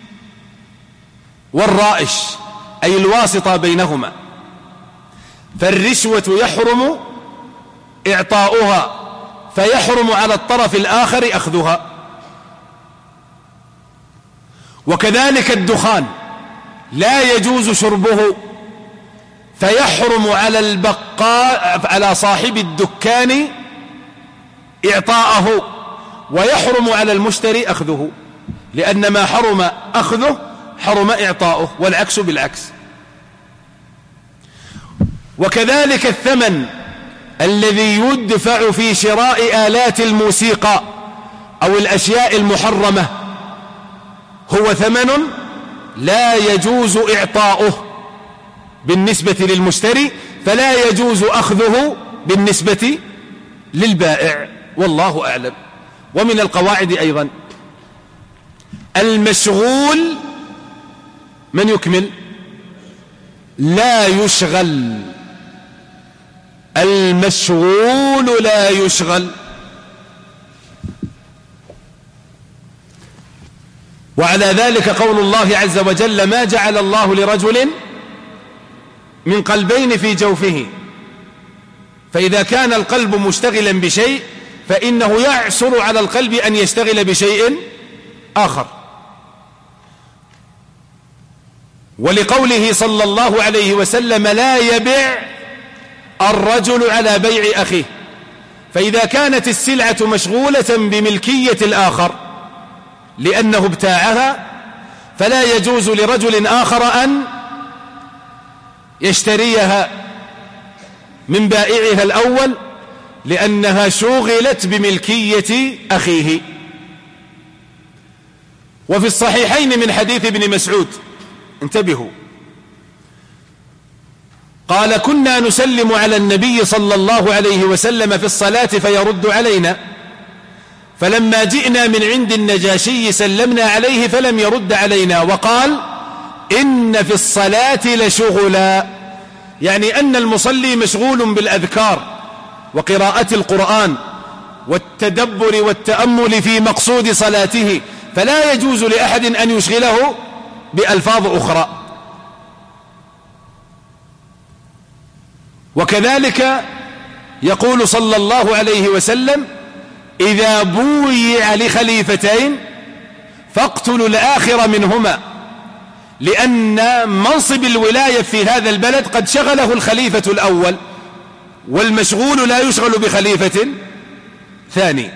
والرائش، أي الواسطة بينهما. فالرشوة يحرم إعطاؤها فيحرم على الطرف الآخر أخذها. وكذلك الدخان لا يجوز شربه، فيحرم على البقاء على صاحب الدكان إعطاءه، ويحرم على المشتري أخذه، لأن ما حرم أخذه حرم إعطاؤه، والعكس بالعكس. وكذلك الثمن الذي يدفع في شراء آلات الموسيقى أو الأشياء المحرمة هو ثمن لا يجوز إعطاؤه بالنسبة للمشتري، فلا يجوز أخذه بالنسبة للبائع، والله أعلم. ومن القواعد أيضا المشغول من يكمل لا يشغل. المشغول لا يشغل. وعلى ذلك قول الله عز وجل: ما جعل الله لرجل من قلبين في جوفه. فإذا كان القلب مشتغلا بشيء فإنه يعسر على القلب أن يشتغل بشيء آخر. ولقوله صلى الله عليه وسلم: لا يبيع الرجل على بيع أخيه. فإذا كانت السلعة مشغولة بملكية الآخر لأنه ابتاعها، فلا يجوز لرجل آخر أن يشتريها من بائعها الأول، لأنها شغلت بملكية أخيه. وفي الصحيحين من حديث ابن مسعود، انتبهوا، قال: كنا نسلم على النبي صلى الله عليه وسلم في الصلاة فيرد علينا، فلما جئنا من عند النجاشي سلمنا عليه فلم يرد علينا، وقال: إن في الصلاة لشغلا، يعني أن المصلي مشغول بالأذكار وقراءة القرآن والتدبر والتأمل في مقصود صلاته، فلا يجوز لأحد أن يشغله بألفاظ أخرى. وكذلك يقول صلى الله عليه وسلم: إذا بويع لخليفتين فاقتلوا الآخر منهما، لأن منصب الولاية في هذا البلد قد شغله الخليفة الأول، والمشغول لا يشغل بخليفة ثاني.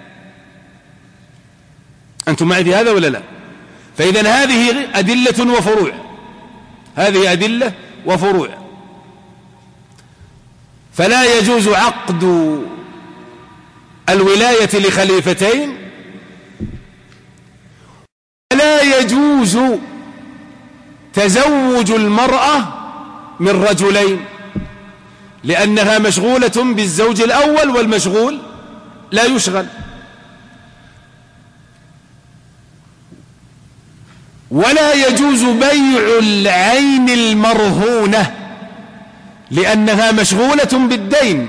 أنتم معي في هذا ولا لا؟ فإذن هذه أدلة وفروع، هذه أدلة وفروع. فلا يجوز عقد الولاية لخليفتين، ولا يجوز تزوج المرأة من رجلين، لأنها مشغولة بالزوج الأول والمشغول لا يشغل. ولا يجوز بيع العين المرهونة، لأنها مشغولة بالدين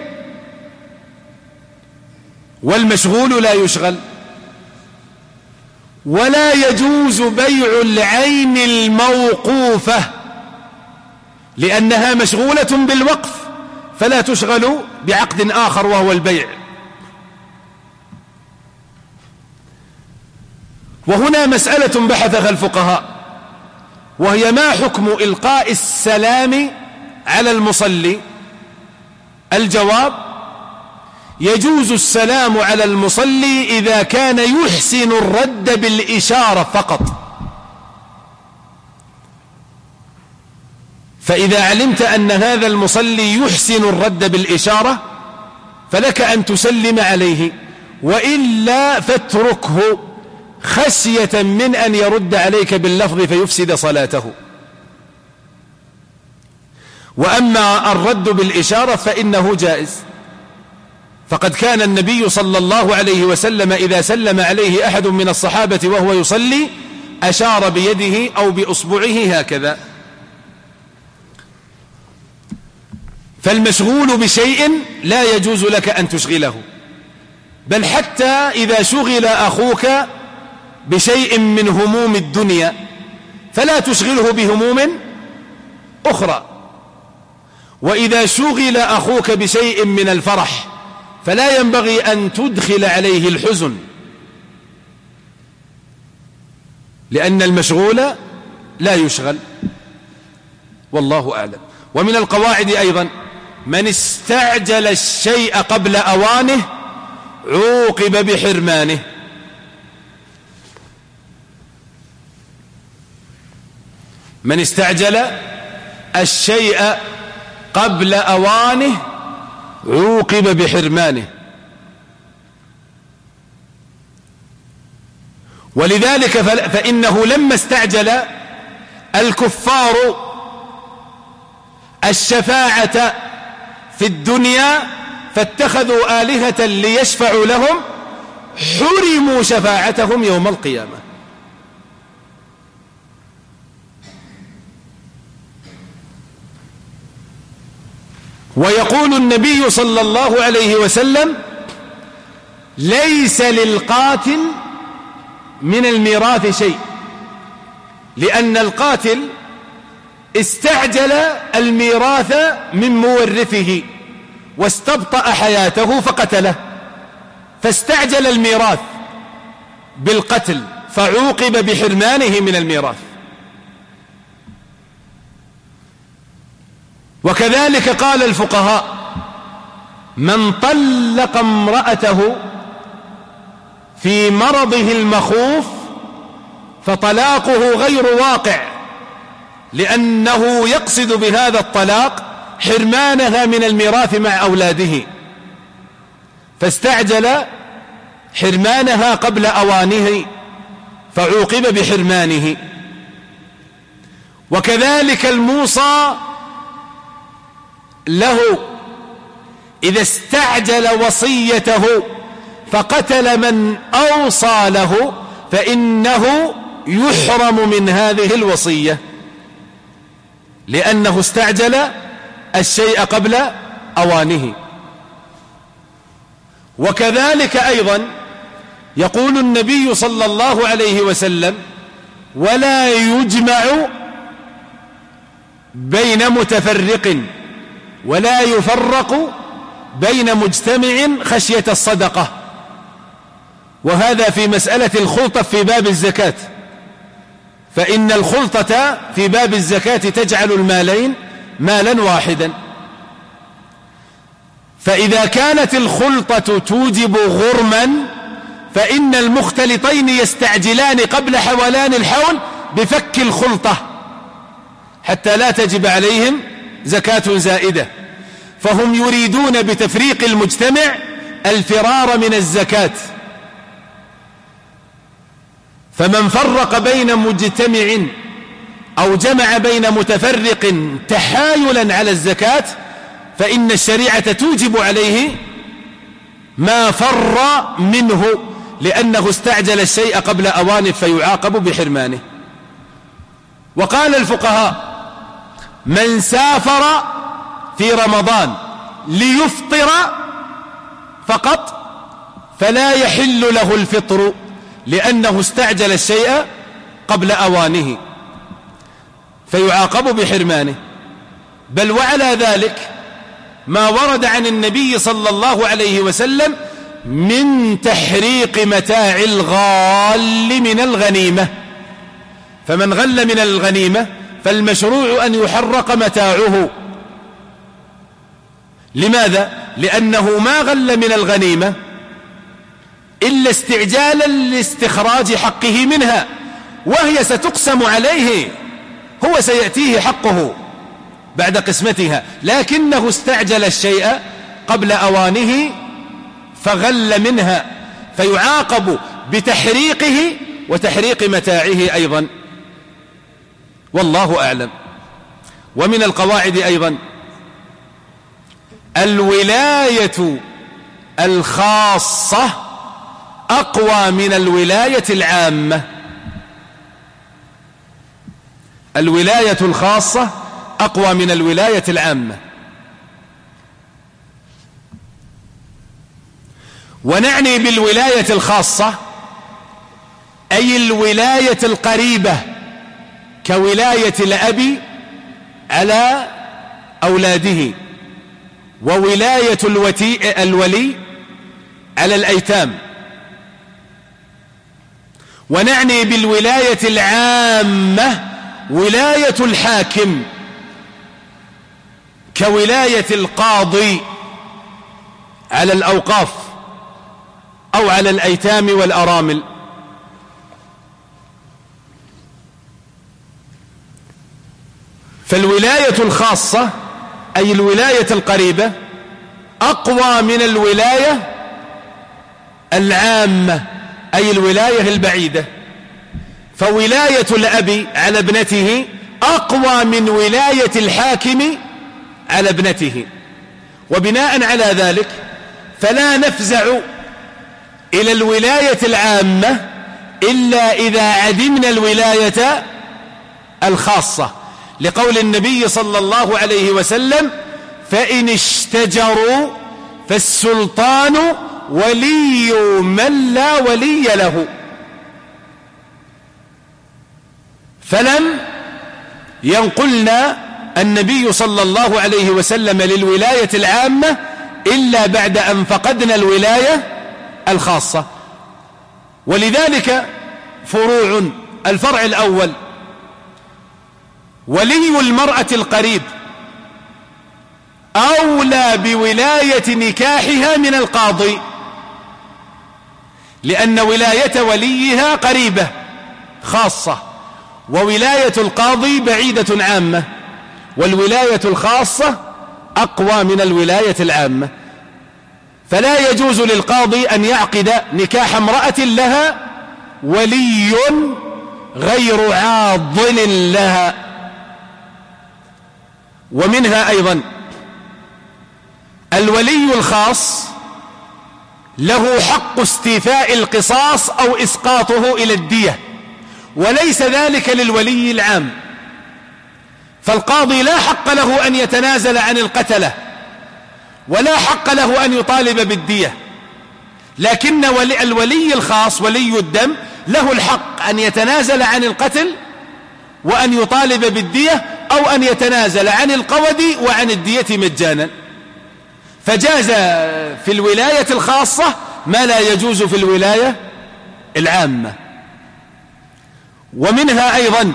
والمشغول لا يشغل. ولا يجوز بيع العين الموقوفة، لأنها مشغولة بالوقف فلا تشغل بعقد آخر وهو البيع. وهنا مسألة بحثها الفقهاء، وهي ما حكم إلقاء السلام على المصلي؟ الجواب: يجوز السلام على المصلي إذا كان يحسن الرد بالإشارة فقط. فإذا علمت أن هذا المصلي يحسن الرد بالإشارة فلك أن تسلم عليه، وإلا فاتركه خشية من أن يرد عليك باللفظ فيفسد صلاته. وأما الرد بالإشارة فإنه جائز، فقد كان النبي صلى الله عليه وسلم إذا سلم عليه أحد من الصحابة وهو يصلي أشار بيده أو بأصبعه هكذا. فالمشغول بشيء لا يجوز لك أن تشغله، بل حتى إذا شغل أخوك بشيء من هموم الدنيا فلا تشغله بهموم أخرى. وإذا شغل أخوك بشيء من الفرح فلا ينبغي أن تدخل عليه الحزن، لأن المشغول لا يشغل. والله أعلم. ومن القواعد أيضا: من استعجل الشيء قبل أوانه عوقب بحرمانه. من استعجل الشيء قبل أوانه عوقب بحرمانه. ولذلك فإنه لما استعجل الكفار الشفاعة في الدنيا فاتخذوا آلهة ليشفعوا لهم حرموا شفاعتهم يوم القيامة. ويقول النبي صلى الله عليه وسلم: ليس للقاتل من الميراث شيء، لأن القاتل استعجل الميراث من مورثه واستبطأ حياته فقتله، فاستعجل الميراث بالقتل فعوقب بحرمانه من الميراث. وكذلك قال الفقهاء: من طلق امرأته في مرضه المخوف فطلاقه غير واقع، لأنه يقصد بهذا الطلاق حرمانها من الميراث مع أولاده، فاستعجل حرمانها قبل أوانه فعوقب بحرمانه. وكذلك الموصى له إذا استعجل وصيته فقتل من أوصى له فإنه يحرم من هذه الوصية، لأنه استعجل الشيء قبل أوانه. وكذلك أيضا يقول النبي صلى الله عليه وسلم: ولا يجمع بين متفرق ولا يفرق بين مجتمع خشية الصدقة. وهذا في مسألة الخلطة في باب الزكاة، فإن الخلطة في باب الزكاة تجعل المالين مالا واحدا. فإذا كانت الخلطة توجب غرما فإن المختلطين يستعجلان قبل حولان الحول بفك الخلطة حتى لا تجب عليهم زكاة زائدة، فهم يريدون بتفريق المجتمع الفرار من الزكاة. فمن فرق بين مجتمع أو جمع بين متفرق تحايلا على الزكاة فإن الشريعة توجب عليه ما فر منه، لأنه استعجل الشيء قبل أوانه فيعاقب بحرمانه. وقال الفقهاء: من سافر في رمضان ليفطر فقط فلا يحل له الفطر، لأنه استعجل الشيء قبل أوانه فيعاقب بحرمانه. بل وعلى ذلك ما ورد عن النبي صلى الله عليه وسلم من تحريق متاع الغال من الغنيمة. فمن غل من الغنيمة فالمشروع أن يحرق متاعه. لماذا؟ لأنه ما غل من الغنيمة إلا استعجالا لاستخراج حقه منها، وهي ستقسم عليه، هو سيأتيه حقه بعد قسمتها، لكنه استعجل الشيء قبل أوانه فغل منها فيعاقب بتحريقه وتحريق متاعه أيضا، والله أعلم. ومن القواعد أيضا الولاية الخاصة أقوى من الولاية العامة. الولاية الخاصة أقوى من الولاية العامة. ونعني بالولاية الخاصة أي الولاية القريبة كولاية الأب على أولاده، وولاية الوتي الولي على الأيتام. ونعني بالولاية العامة ولاية الحاكم كولاية القاضي على الأوقاف أو على الأيتام والأرامل. فالولاية الخاصة أي الولاية القريبة أقوى من الولاية العامة أي الولاية البعيدة. فولاية الأب على ابنته أقوى من ولاية الحاكم على ابنته. وبناء على ذلك فلا نفزع إلى الولاية العامة إلا إذا عدمنا الولاية الخاصة، لقول النبي صلى الله عليه وسلم: فإن اشتجروا فالسلطان ولي من لا ولي له. فلم ينقلنا النبي صلى الله عليه وسلم للولاية العامة إلا بعد أن فقدنا الولاية الخاصة. ولذلك فروع: الفرع الأول ولي المرأة القريب أولى بولاية نكاحها من القاضي، لأن ولاية وليها قريبة خاصة، وولاية القاضي بعيدة عامة، والولاية الخاصة أقوى من الولاية العامة. فلا يجوز للقاضي أن يعقد نكاح امرأة لها ولي غير عاضل لها. ومنها أيضا الولي الخاص له حق استيفاء القصاص أو إسقاطه إلى الدية، وليس ذلك للولي العام. فالقاضي لا حق له أن يتنازل عن القتلة ولا حق له أن يطالب بالدية، لكن ولي الولي الخاص ولي الدم له الحق أن يتنازل عن القتل وأن يطالب بالدية، أو أن يتنازل عن القود وعن الدية مجانا. فجاز في الولاية الخاصة ما لا يجوز في الولاية العامة. ومنها أيضا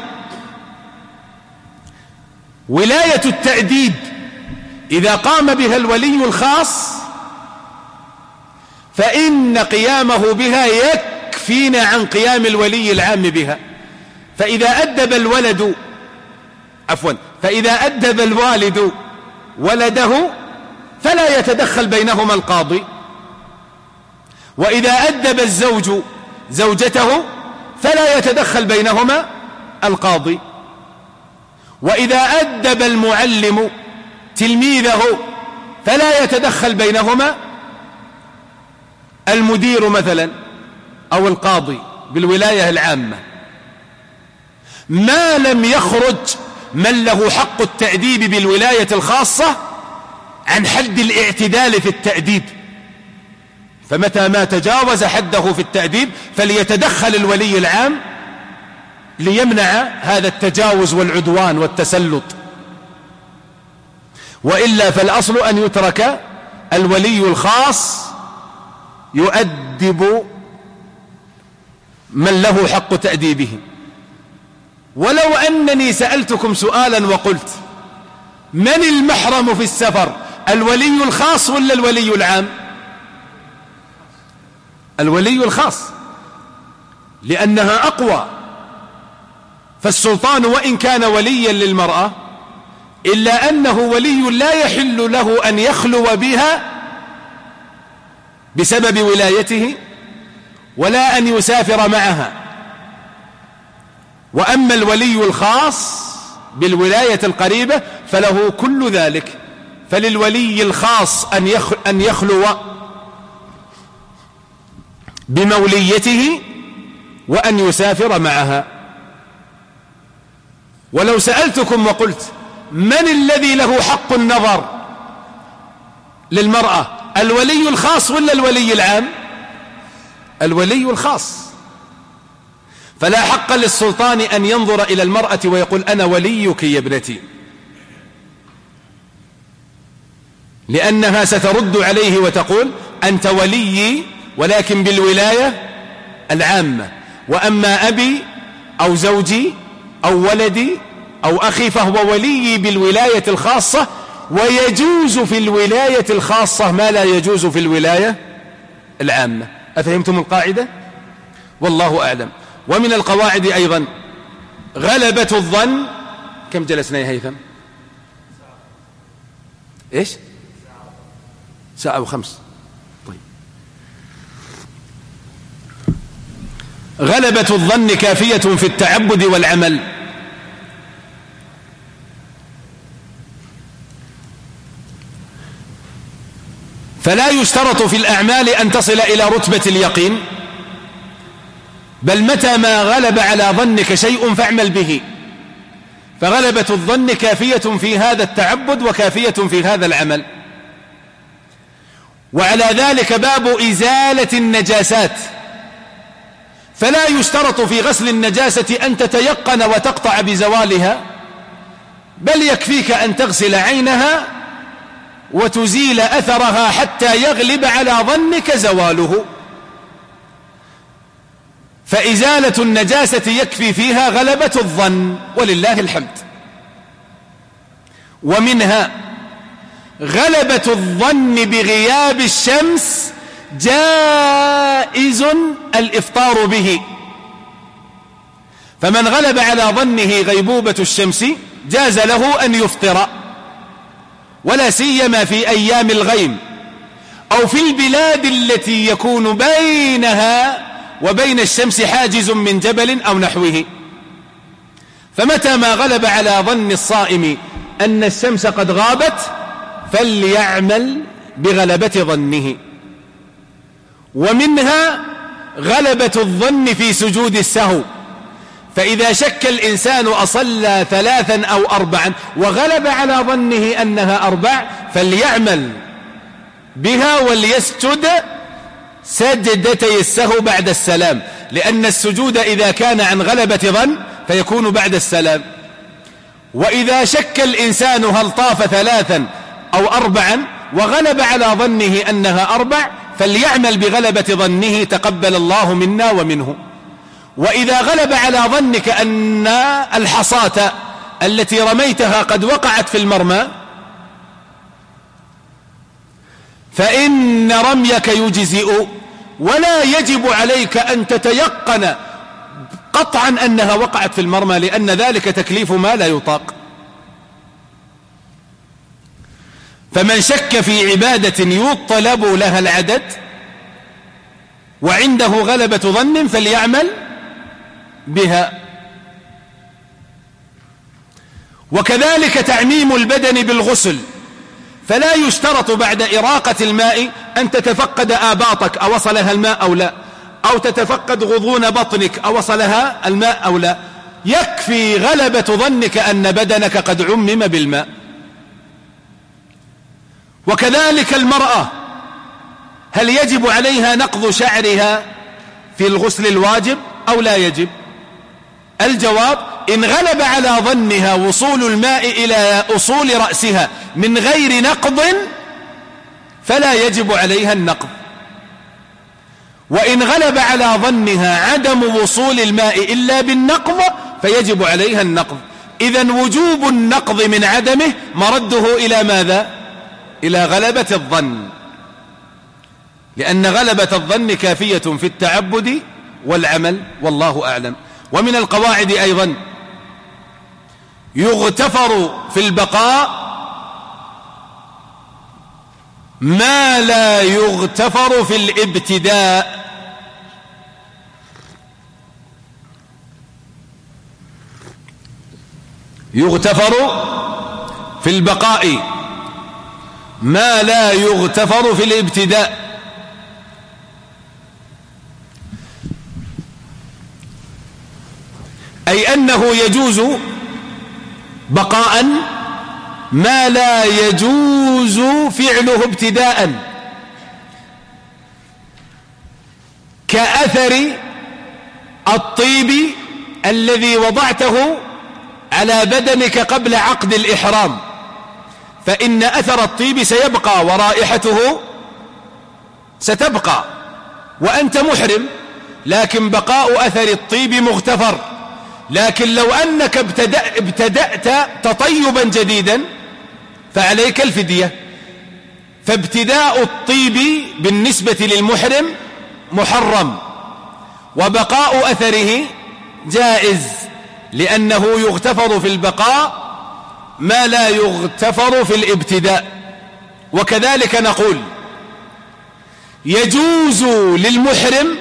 ولاية التأديب، إذا قام بها الولي الخاص فإن قيامه بها يكفينا عن قيام الولي العام بها. فإذا أدب الولد عفوا فإذا أدب الوالد ولده فلا يتدخل بينهما القاضي، وإذا أدب الزوج زوجته فلا يتدخل بينهما القاضي، وإذا أدب المعلم تلميذه فلا يتدخل بينهما المدير مثلا أو القاضي بالولاية العامة، ما لم يخرج من له حق التأديب بالولاية الخاصة عن حد الاعتدال في التأديب. فمتى ما تجاوز حده في التأديب فليتدخل الولي العام ليمنع هذا التجاوز والعدوان والتسلط، وإلا فالأصل أن يترك الولي الخاص يؤدب من له حق تأديبه. ولو أنني سألتكم سؤالا وقلت من المحرم في السفر، الولي الخاص ولا الولي العام؟ الولي الخاص، لأنها أقوى. فالسلطان وإن كان وليا للمرأة إلا أنه ولي لا يحل له أن يخلو بها بسبب ولايته ولا أن يسافر معها. وأما الولي الخاص بالولاية القريبة فله كل ذلك، فللولي الخاص أن يخلو بموليته وأن يسافر معها. ولو سألتكم وقلت من الذي له حق النظر للمرأة، الولي الخاص ولا الولي العام؟ الولي الخاص. فلا حق للسلطان أن ينظر إلى المرأة ويقول أنا وليك يا ابنتي، لأنها سترد عليه وتقول أنت وليي ولكن بالولاية العامة، وأما أبي أو زوجي أو ولدي أو أخي فهو ولي بالولاية الخاصة، ويجوز في الولاية الخاصة ما لا يجوز في الولاية العامة. أفهمتم القاعدة؟ والله أعلم. ومن القواعد أيضا غلبة الظن. كم جلسنا يا هيثم؟ إيش؟ ساعة وخمس. طيب. غلبة الظن كافية في التعبد والعمل. فلا يشترط في الأعمال أن تصل إلى رتبة اليقين، بل متى ما غلب على ظنك شيء فاعمل به. فغلبة الظن كافية في هذا التعبد وكافية في هذا العمل. وعلى ذلك باب إزالة النجاسات، فلا يشترط في غسل النجاسة أن تتيقن وتقطع بزوالها، بل يكفيك أن تغسل عينها وتزيل أثرها حتى يغلب على ظنك زواله. فإزالة النجاسة يكفي فيها غلبة الظن ولله الحمد. ومنها غلبة الظن بغياب الشمس جائز الإفطار به، فمن غلب على ظنه غيبوبة الشمس جاز له أن يفطر، ولا سيما في أيام الغيم أو في البلاد التي يكون بينها وبين الشمس حاجز من جبل أو نحوه. فمتى ما غلب على ظن الصائم أن الشمس قد غابت فليعمل بغلبة ظنه. ومنها غلبة الظن في سجود السهو، فإذا شك الإنسان أصلى ثلاثا أو أربعا وغلب على ظنه أنها أربع فليعمل بها وليسجد سجدتي السهو بعد السلام، لأن السجود إذا كان عن غلبة ظن فيكون بعد السلام. وإذا شك الإنسان هل طاف ثلاثا أو أربعا وغلب على ظنه أنها أربع فليعمل بغلبة ظنه تقبل الله منا ومنه. وإذا غلب على ظنك أن الحصاة التي رميتها قد وقعت في المرمى فإن رميك يجزئ، ولا يجب عليك أن تتيقن قطعا أنها وقعت في المرمى، لأن ذلك تكليف ما لا يطاق. فمن شك في عبادة يطلب لها العدد وعنده غلبة ظن فليعمل بها. وكذلك تعميم البدن بالغسل، فلا يشترط بعد إراقة الماء أن تتفقد آباطك أوصلها الماء أو لا، أو تتفقد غضون بطنك أوصلها الماء أو لا، يكفي غلبة ظنك أن بدنك قد عمم بالماء. وكذلك المرأة، هل يجب عليها نقض شعرها في الغسل الواجب أو لا يجب؟ الجواب: إن غلب على ظنها وصول الماء إلى أصول رأسها من غير نقض فلا يجب عليها النقض، وإن غلب على ظنها عدم وصول الماء إلا بالنقض فيجب عليها النقض. إذن وجوب النقض من عدمه مرده إلى ماذا؟ إلى غلبة الظن، لأن غلبة الظن كافية في التعبد والعمل، والله أعلم. ومن القواعد أيضا يغتفر في البقاء ما لا يغتفر في الابتداء. يغتفر في البقاء ما لا يغتفر في الابتداء، أي أنه يجوز بقاء ما لا يجوز فعله ابتداء، كأثر الطيب الذي وضعته على بدنك قبل عقد الإحرام، فإن أثر الطيب سيبقى ورائحته ستبقى وأنت محرم، لكن بقاء أثر الطيب مغتفر. لكن لو أنك ابتدأ ابتدأت تطيبا جديدا فعليك الفدية، فابتداء الطيب بالنسبة للمحرم محرم، وبقاء أثره جائز، لأنه يغتفر في البقاء ما لا يغتفر في الابتداء. وكذلك نقول يجوز للمحرم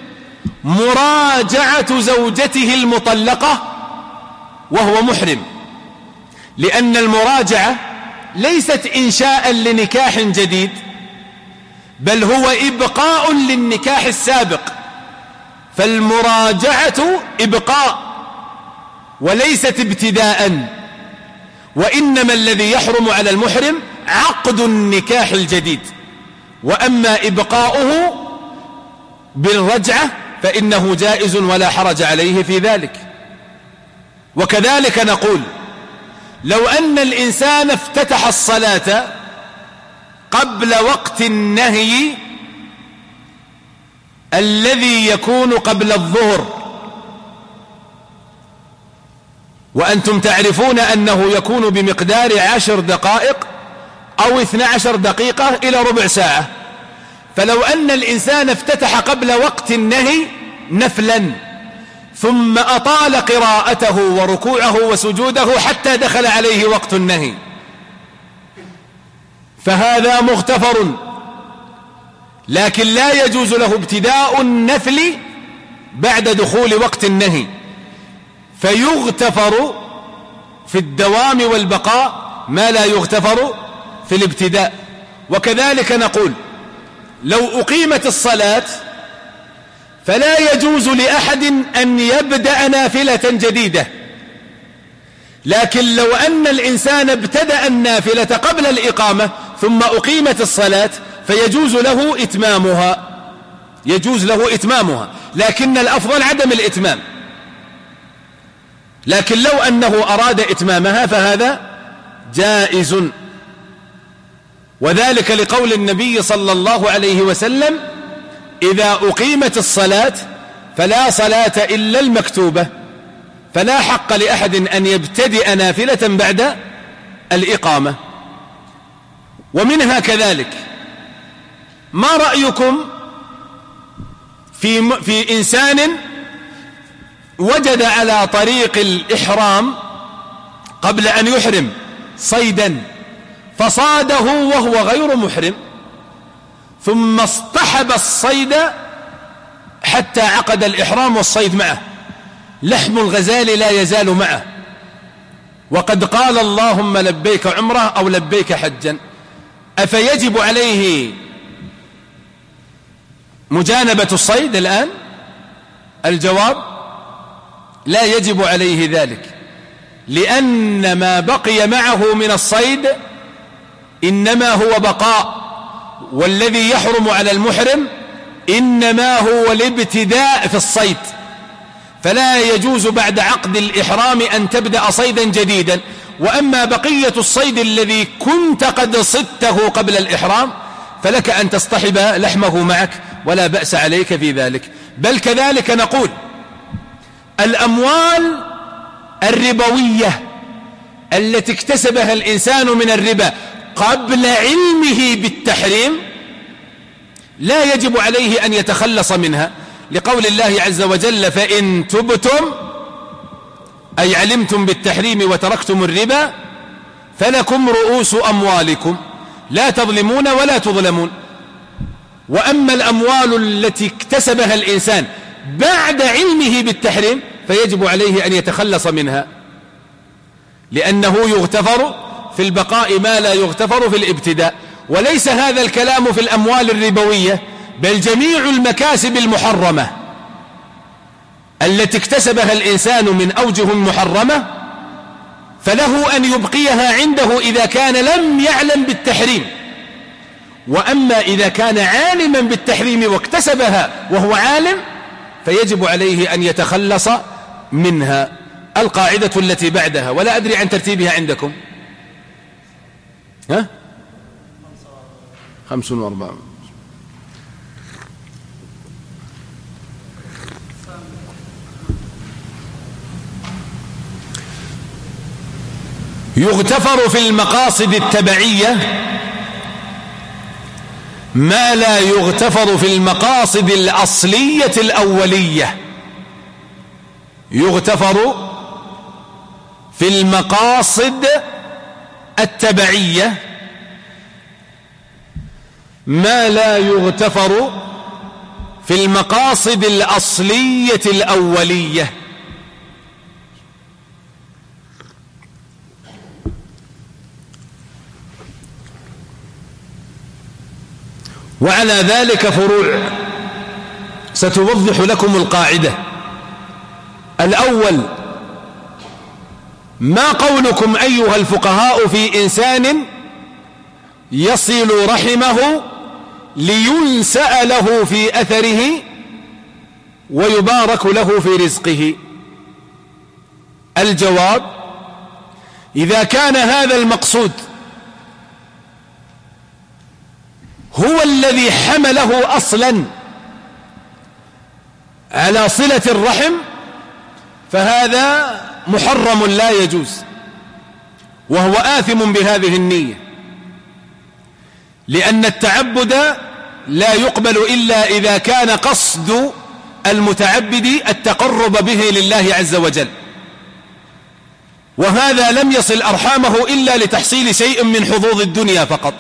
مراجعة زوجته المطلقة وهو محرم، لأن المراجعة ليست إنشاء لنكاح جديد، بل هو إبقاء للنكاح السابق، فالمراجعة إبقاء وليست ابتداء، وإنما الذي يحرم على المحرم عقد النكاح الجديد، وأما إبقاؤه بالرجعة فإنه جائز ولا حرج عليه في ذلك. وكذلك نقول لو أن الإنسان افتتح الصلاة قبل وقت النهي الذي يكون قبل الظهر، وأنتم تعرفون أنه يكون بمقدار عشر دقائق أو اثنى عشر دقيقة إلى ربع ساعة، فلو أن الإنسان افتتح قبل وقت النهي نفلا ثم أطال قراءته وركوعه وسجوده حتى دخل عليه وقت النهي فهذا مغتفر، لكن لا يجوز له ابتداء النفل بعد دخول وقت النهي، فيغتفر في الدوام والبقاء ما لا يغتفر في الابتداء. وكذلك نقول لو أقيمت الصلاة فلا يجوز لأحد أن يبدأ نافلة جديدة. لكن لو أن الإنسان ابتدأ النافلة قبل الإقامة ثم أقيمت الصلاة فيجوز له إتمامها، يجوز له إتمامها، لكن الأفضل عدم الإتمام. لكن لو أنه أراد إتمامها فهذا جائز، وذلك لقول النبي صلى الله عليه وسلم: إذا أقيمت الصلاة فلا صلاة إلا المكتوبة، فلا حق لأحد أن يبتدئ نافلة بعد الإقامة. ومنها كذلك ما رأيكم في, في إنسان وجد على طريق الإحرام قبل أن يحرم صيدا فصاده وهو غير محرم، ثم اصطحب الصيد حتى عقد الإحرام والصيد معه، لحم الغزال لا يزال معه، وقد قال اللهم لبيك عمره أو لبيك حجا، أفيجب عليه مجانبة الصيد الآن؟ الجواب: لا يجب عليه ذلك، لأن ما بقي معه من الصيد إنما هو بقاء، والذي يحرم على المحرم إنما هو الابتداء في الصيد، فلا يجوز بعد عقد الإحرام أن تبدأ صيدا جديدا. وأما بقية الصيد الذي كنت قد صدته قبل الإحرام فلك أن تصطحب لحمه معك ولا بأس عليك في ذلك. بل كذلك نقول: الأموال الربوية التي اكتسبها الإنسان من الربا قبل علمه بالتحريم لا يجب عليه أن يتخلص منها، لقول الله عز وجل: فإن تبتم أي علمتم بالتحريم وتركتم الربا فلكم رؤوس أموالكم لا تظلمون ولا تظلمون. وأما الأموال التي اكتسبها الإنسان بعد علمه بالتحريم فيجب عليه أن يتخلص منها، لأنه يغتفر في البقاء ما لا يغتفر في الابتداء. وليس هذا الكلام في الأموال الربوية، بل جميع المكاسب المحرمة التي اكتسبها الإنسان من أوجه محرمة فله أن يبقيها عنده إذا كان لم يعلم بالتحريم. وأما إذا كان عالما بالتحريم واكتسبها وهو عالم فيجب عليه أن يتخلص منها. القاعدة التي بعدها، ولا أدري عن ترتيبها عندكم، ها؟ خمس وأربعون. يغتفر في المقاصد التبعية ما لا يغتفر في المقاصد الأصلية الأولية. يغتفر في المقاصد التبعية ما لا يغتفر في المقاصد الأصلية الأولية. وعلى ذلك فروع ستوضح لكم القاعدة. الأول: ما قولكم أيها الفقهاء في إنسان يصل رحمه لينسأ له في أثره ويبارك له في رزقه؟ الجواب: إذا كان هذا المقصود هو الذي حمله أصلا على صلة الرحم فهذا محرم لا يجوز، وهو آثم بهذه النية، لأن التعبد لا يقبل إلا إذا كان قصد المتعبد التقرب به لله عز وجل، وهذا لم يصل أرحامه إلا لتحصيل شيء من حظوظ الدنيا فقط،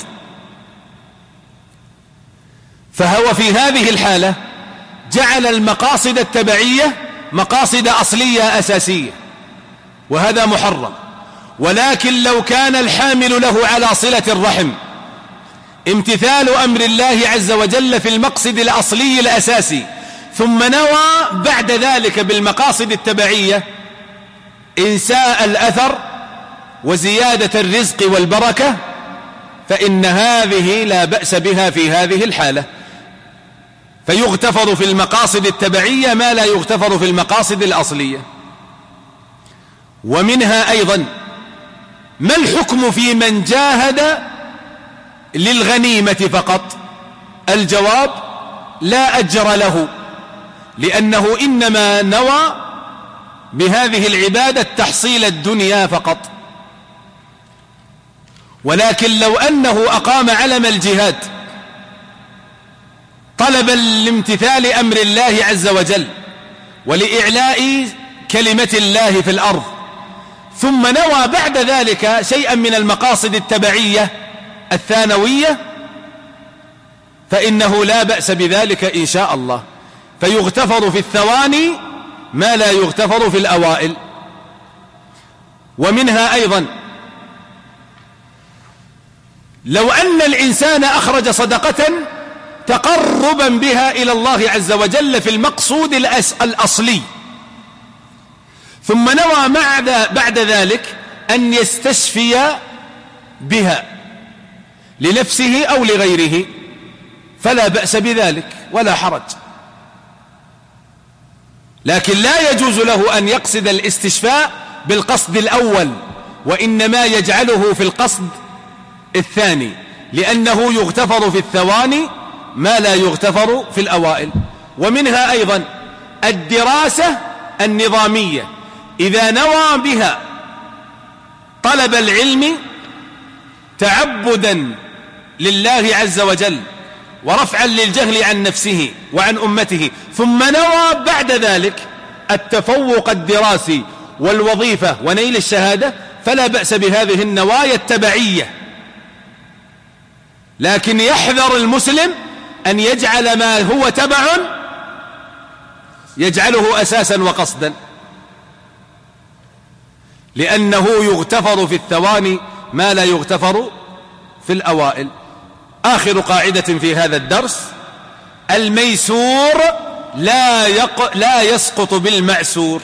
فهو في هذه الحالة جعل المقاصد التبعية مقاصد أصلية أساسية، وهذا محرم. ولكن لو كان الحامل له على صلة الرحم امتثال أمر الله عز وجل في المقصد الأصلي الأساسي ثم نوى بعد ذلك بالمقاصد التبعية إنساء الأثر وزيادة الرزق والبركة، فإن هذه لا بأس بها في هذه الحالة، فيغتفر في المقاصد التبعية ما لا يغتفر في المقاصد الأصلية. ومنها أيضا ما الحكم في من جاهد للغنيمة فقط؟ الجواب: لا أجر له، لأنه إنما نوى بهذه العبادة تحصيل الدنيا فقط. ولكن لو أنه أقام علم الجهاد طلبا لامتثال أمر الله عز وجل ولإعلاء كلمة الله في الأرض، ثم نوى بعد ذلك شيئا من المقاصد التبعية الثانوية، فإنه لا بأس بذلك إن شاء الله، فيغتفر في الثواني ما لا يغتفر في الأوائل. ومنها أيضا لو أن الإنسان أخرج صدقة تقربا بها إلى الله عز وجل في المقصود الأصلي، ثم نوى بعد ذلك أن يستشفي بها لنفسه أو لغيره، فلا بأس بذلك ولا حرج، لكن لا يجوز له أن يقصد الاستشفاء بالقصد الأول، وإنما يجعله في القصد الثاني، لأنه يغتفر في الثواني ما لا يغتفر في الأوائل. ومنها أيضا الدراسة النظامية، إذا نوى بها طلب العلم تعبدا لله عز وجل ورفعا للجهل عن نفسه وعن أمته، ثم نوى بعد ذلك التفوق الدراسي والوظيفة ونيل الشهادة، فلا بأس بهذه النوايا التبعية، لكن يحذر المسلم أن يجعل ما هو تبع يجعله أساسا وقصدا، لأنه يغتفر في الثواني ما لا يغتفر في الأوائل. آخر قاعدة في هذا الدرس: الميسور لا, يق... لا يسقط بالمعسور.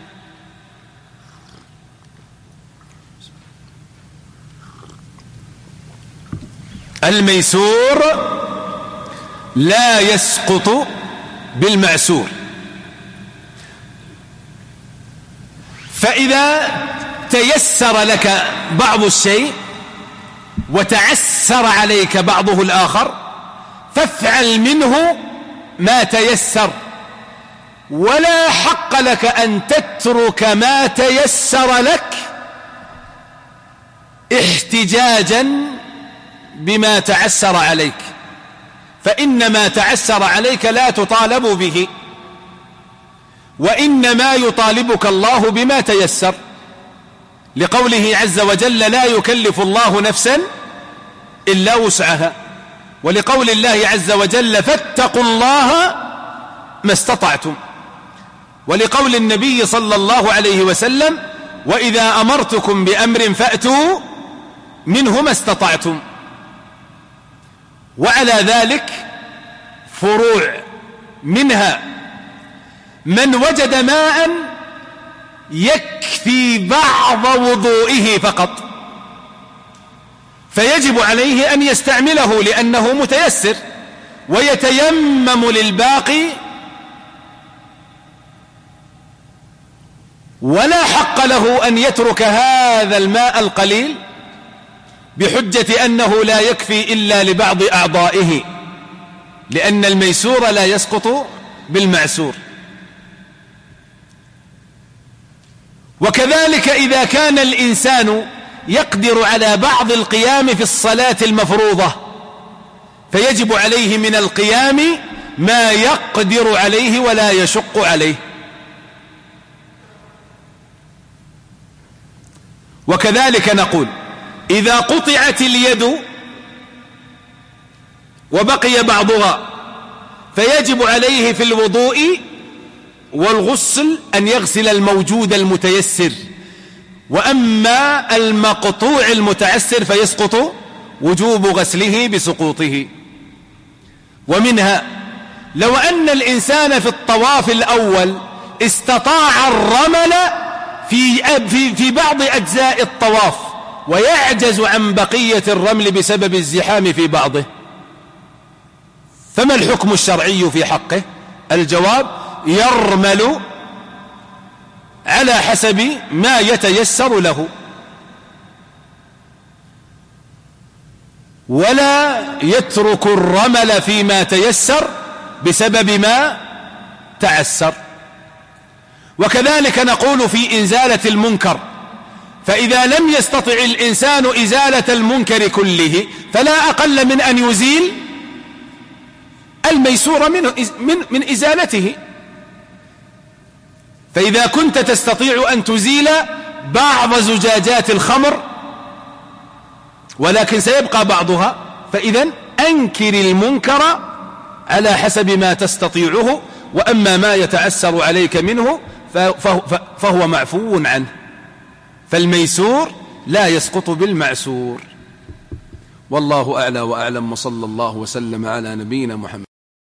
الميسور لا يسقط بالمعسور، فإذا تيسر لك بعض الشيء وتعسر عليك بعضه الآخر فافعل منه ما تيسر، ولا حق لك أن تترك ما تيسر لك احتجاجا بما تعسر عليك، فإن ما تعسر عليك لا تطالب به، وإنما يطالبك الله بما تيسر، لقوله عز وجل: لا يكلف الله نفسا إلا وسعها، ولقول الله عز وجل: فاتقوا الله ما استطعتم، ولقول النبي صلى الله عليه وسلم: وإذا أمرتكم بأمر فأتوا منه ما استطعتم. وعلى ذلك فروع، منها من وجد ماء يكفي بعض وضوئه فقط فيجب عليه أن يستعمله لأنه متيسر، ويتيمم للباقي، ولا حق له أن يترك هذا الماء القليل بحجة أنه لا يكفي إلا لبعض أعضائه، لأن الميسور لا يسقط بالمعسور. وكذلك إذا كان الإنسان يقدر على بعض القيام في الصلاة المفروضة فيجب عليه من القيام ما يقدر عليه ولا يشق عليه. وكذلك نقول: إذا قطعت اليد وبقي بعضها فيجب عليه في الوضوء والغسل أن يغسل الموجود المتيسر، وأما المقطوع المتعسر فيسقط وجوب غسله بسقوطه. ومنها لو أن الإنسان في الطواف الأول استطاع الرمل في, في, في بعض أجزاء الطواف ويعجز عن بقية الرمل بسبب الزحام في بعضه، فما الحكم الشرعي في حقه؟ الجواب: يرمل على حسب ما يتيسر له، ولا يترك الرمل فيما تيسر بسبب ما تعسر. وكذلك نقول في إزالة المنكر، فإذا لم يستطع الإنسان إزالة المنكر كله فلا أقل من أن يزيل الميسور منه من, من إزالته. فإذا كنت تستطيع أن تزيل بعض زجاجات الخمر ولكن سيبقى بعضها، فإذا أنكر المنكر على حسب ما تستطيعه، وأما ما يتعسر عليك منه فهو معفو عنه. فالميسور لا يسقط بالمعسور. والله أعلى وأعلم، وصلى الله وسلم على نبينا محمد.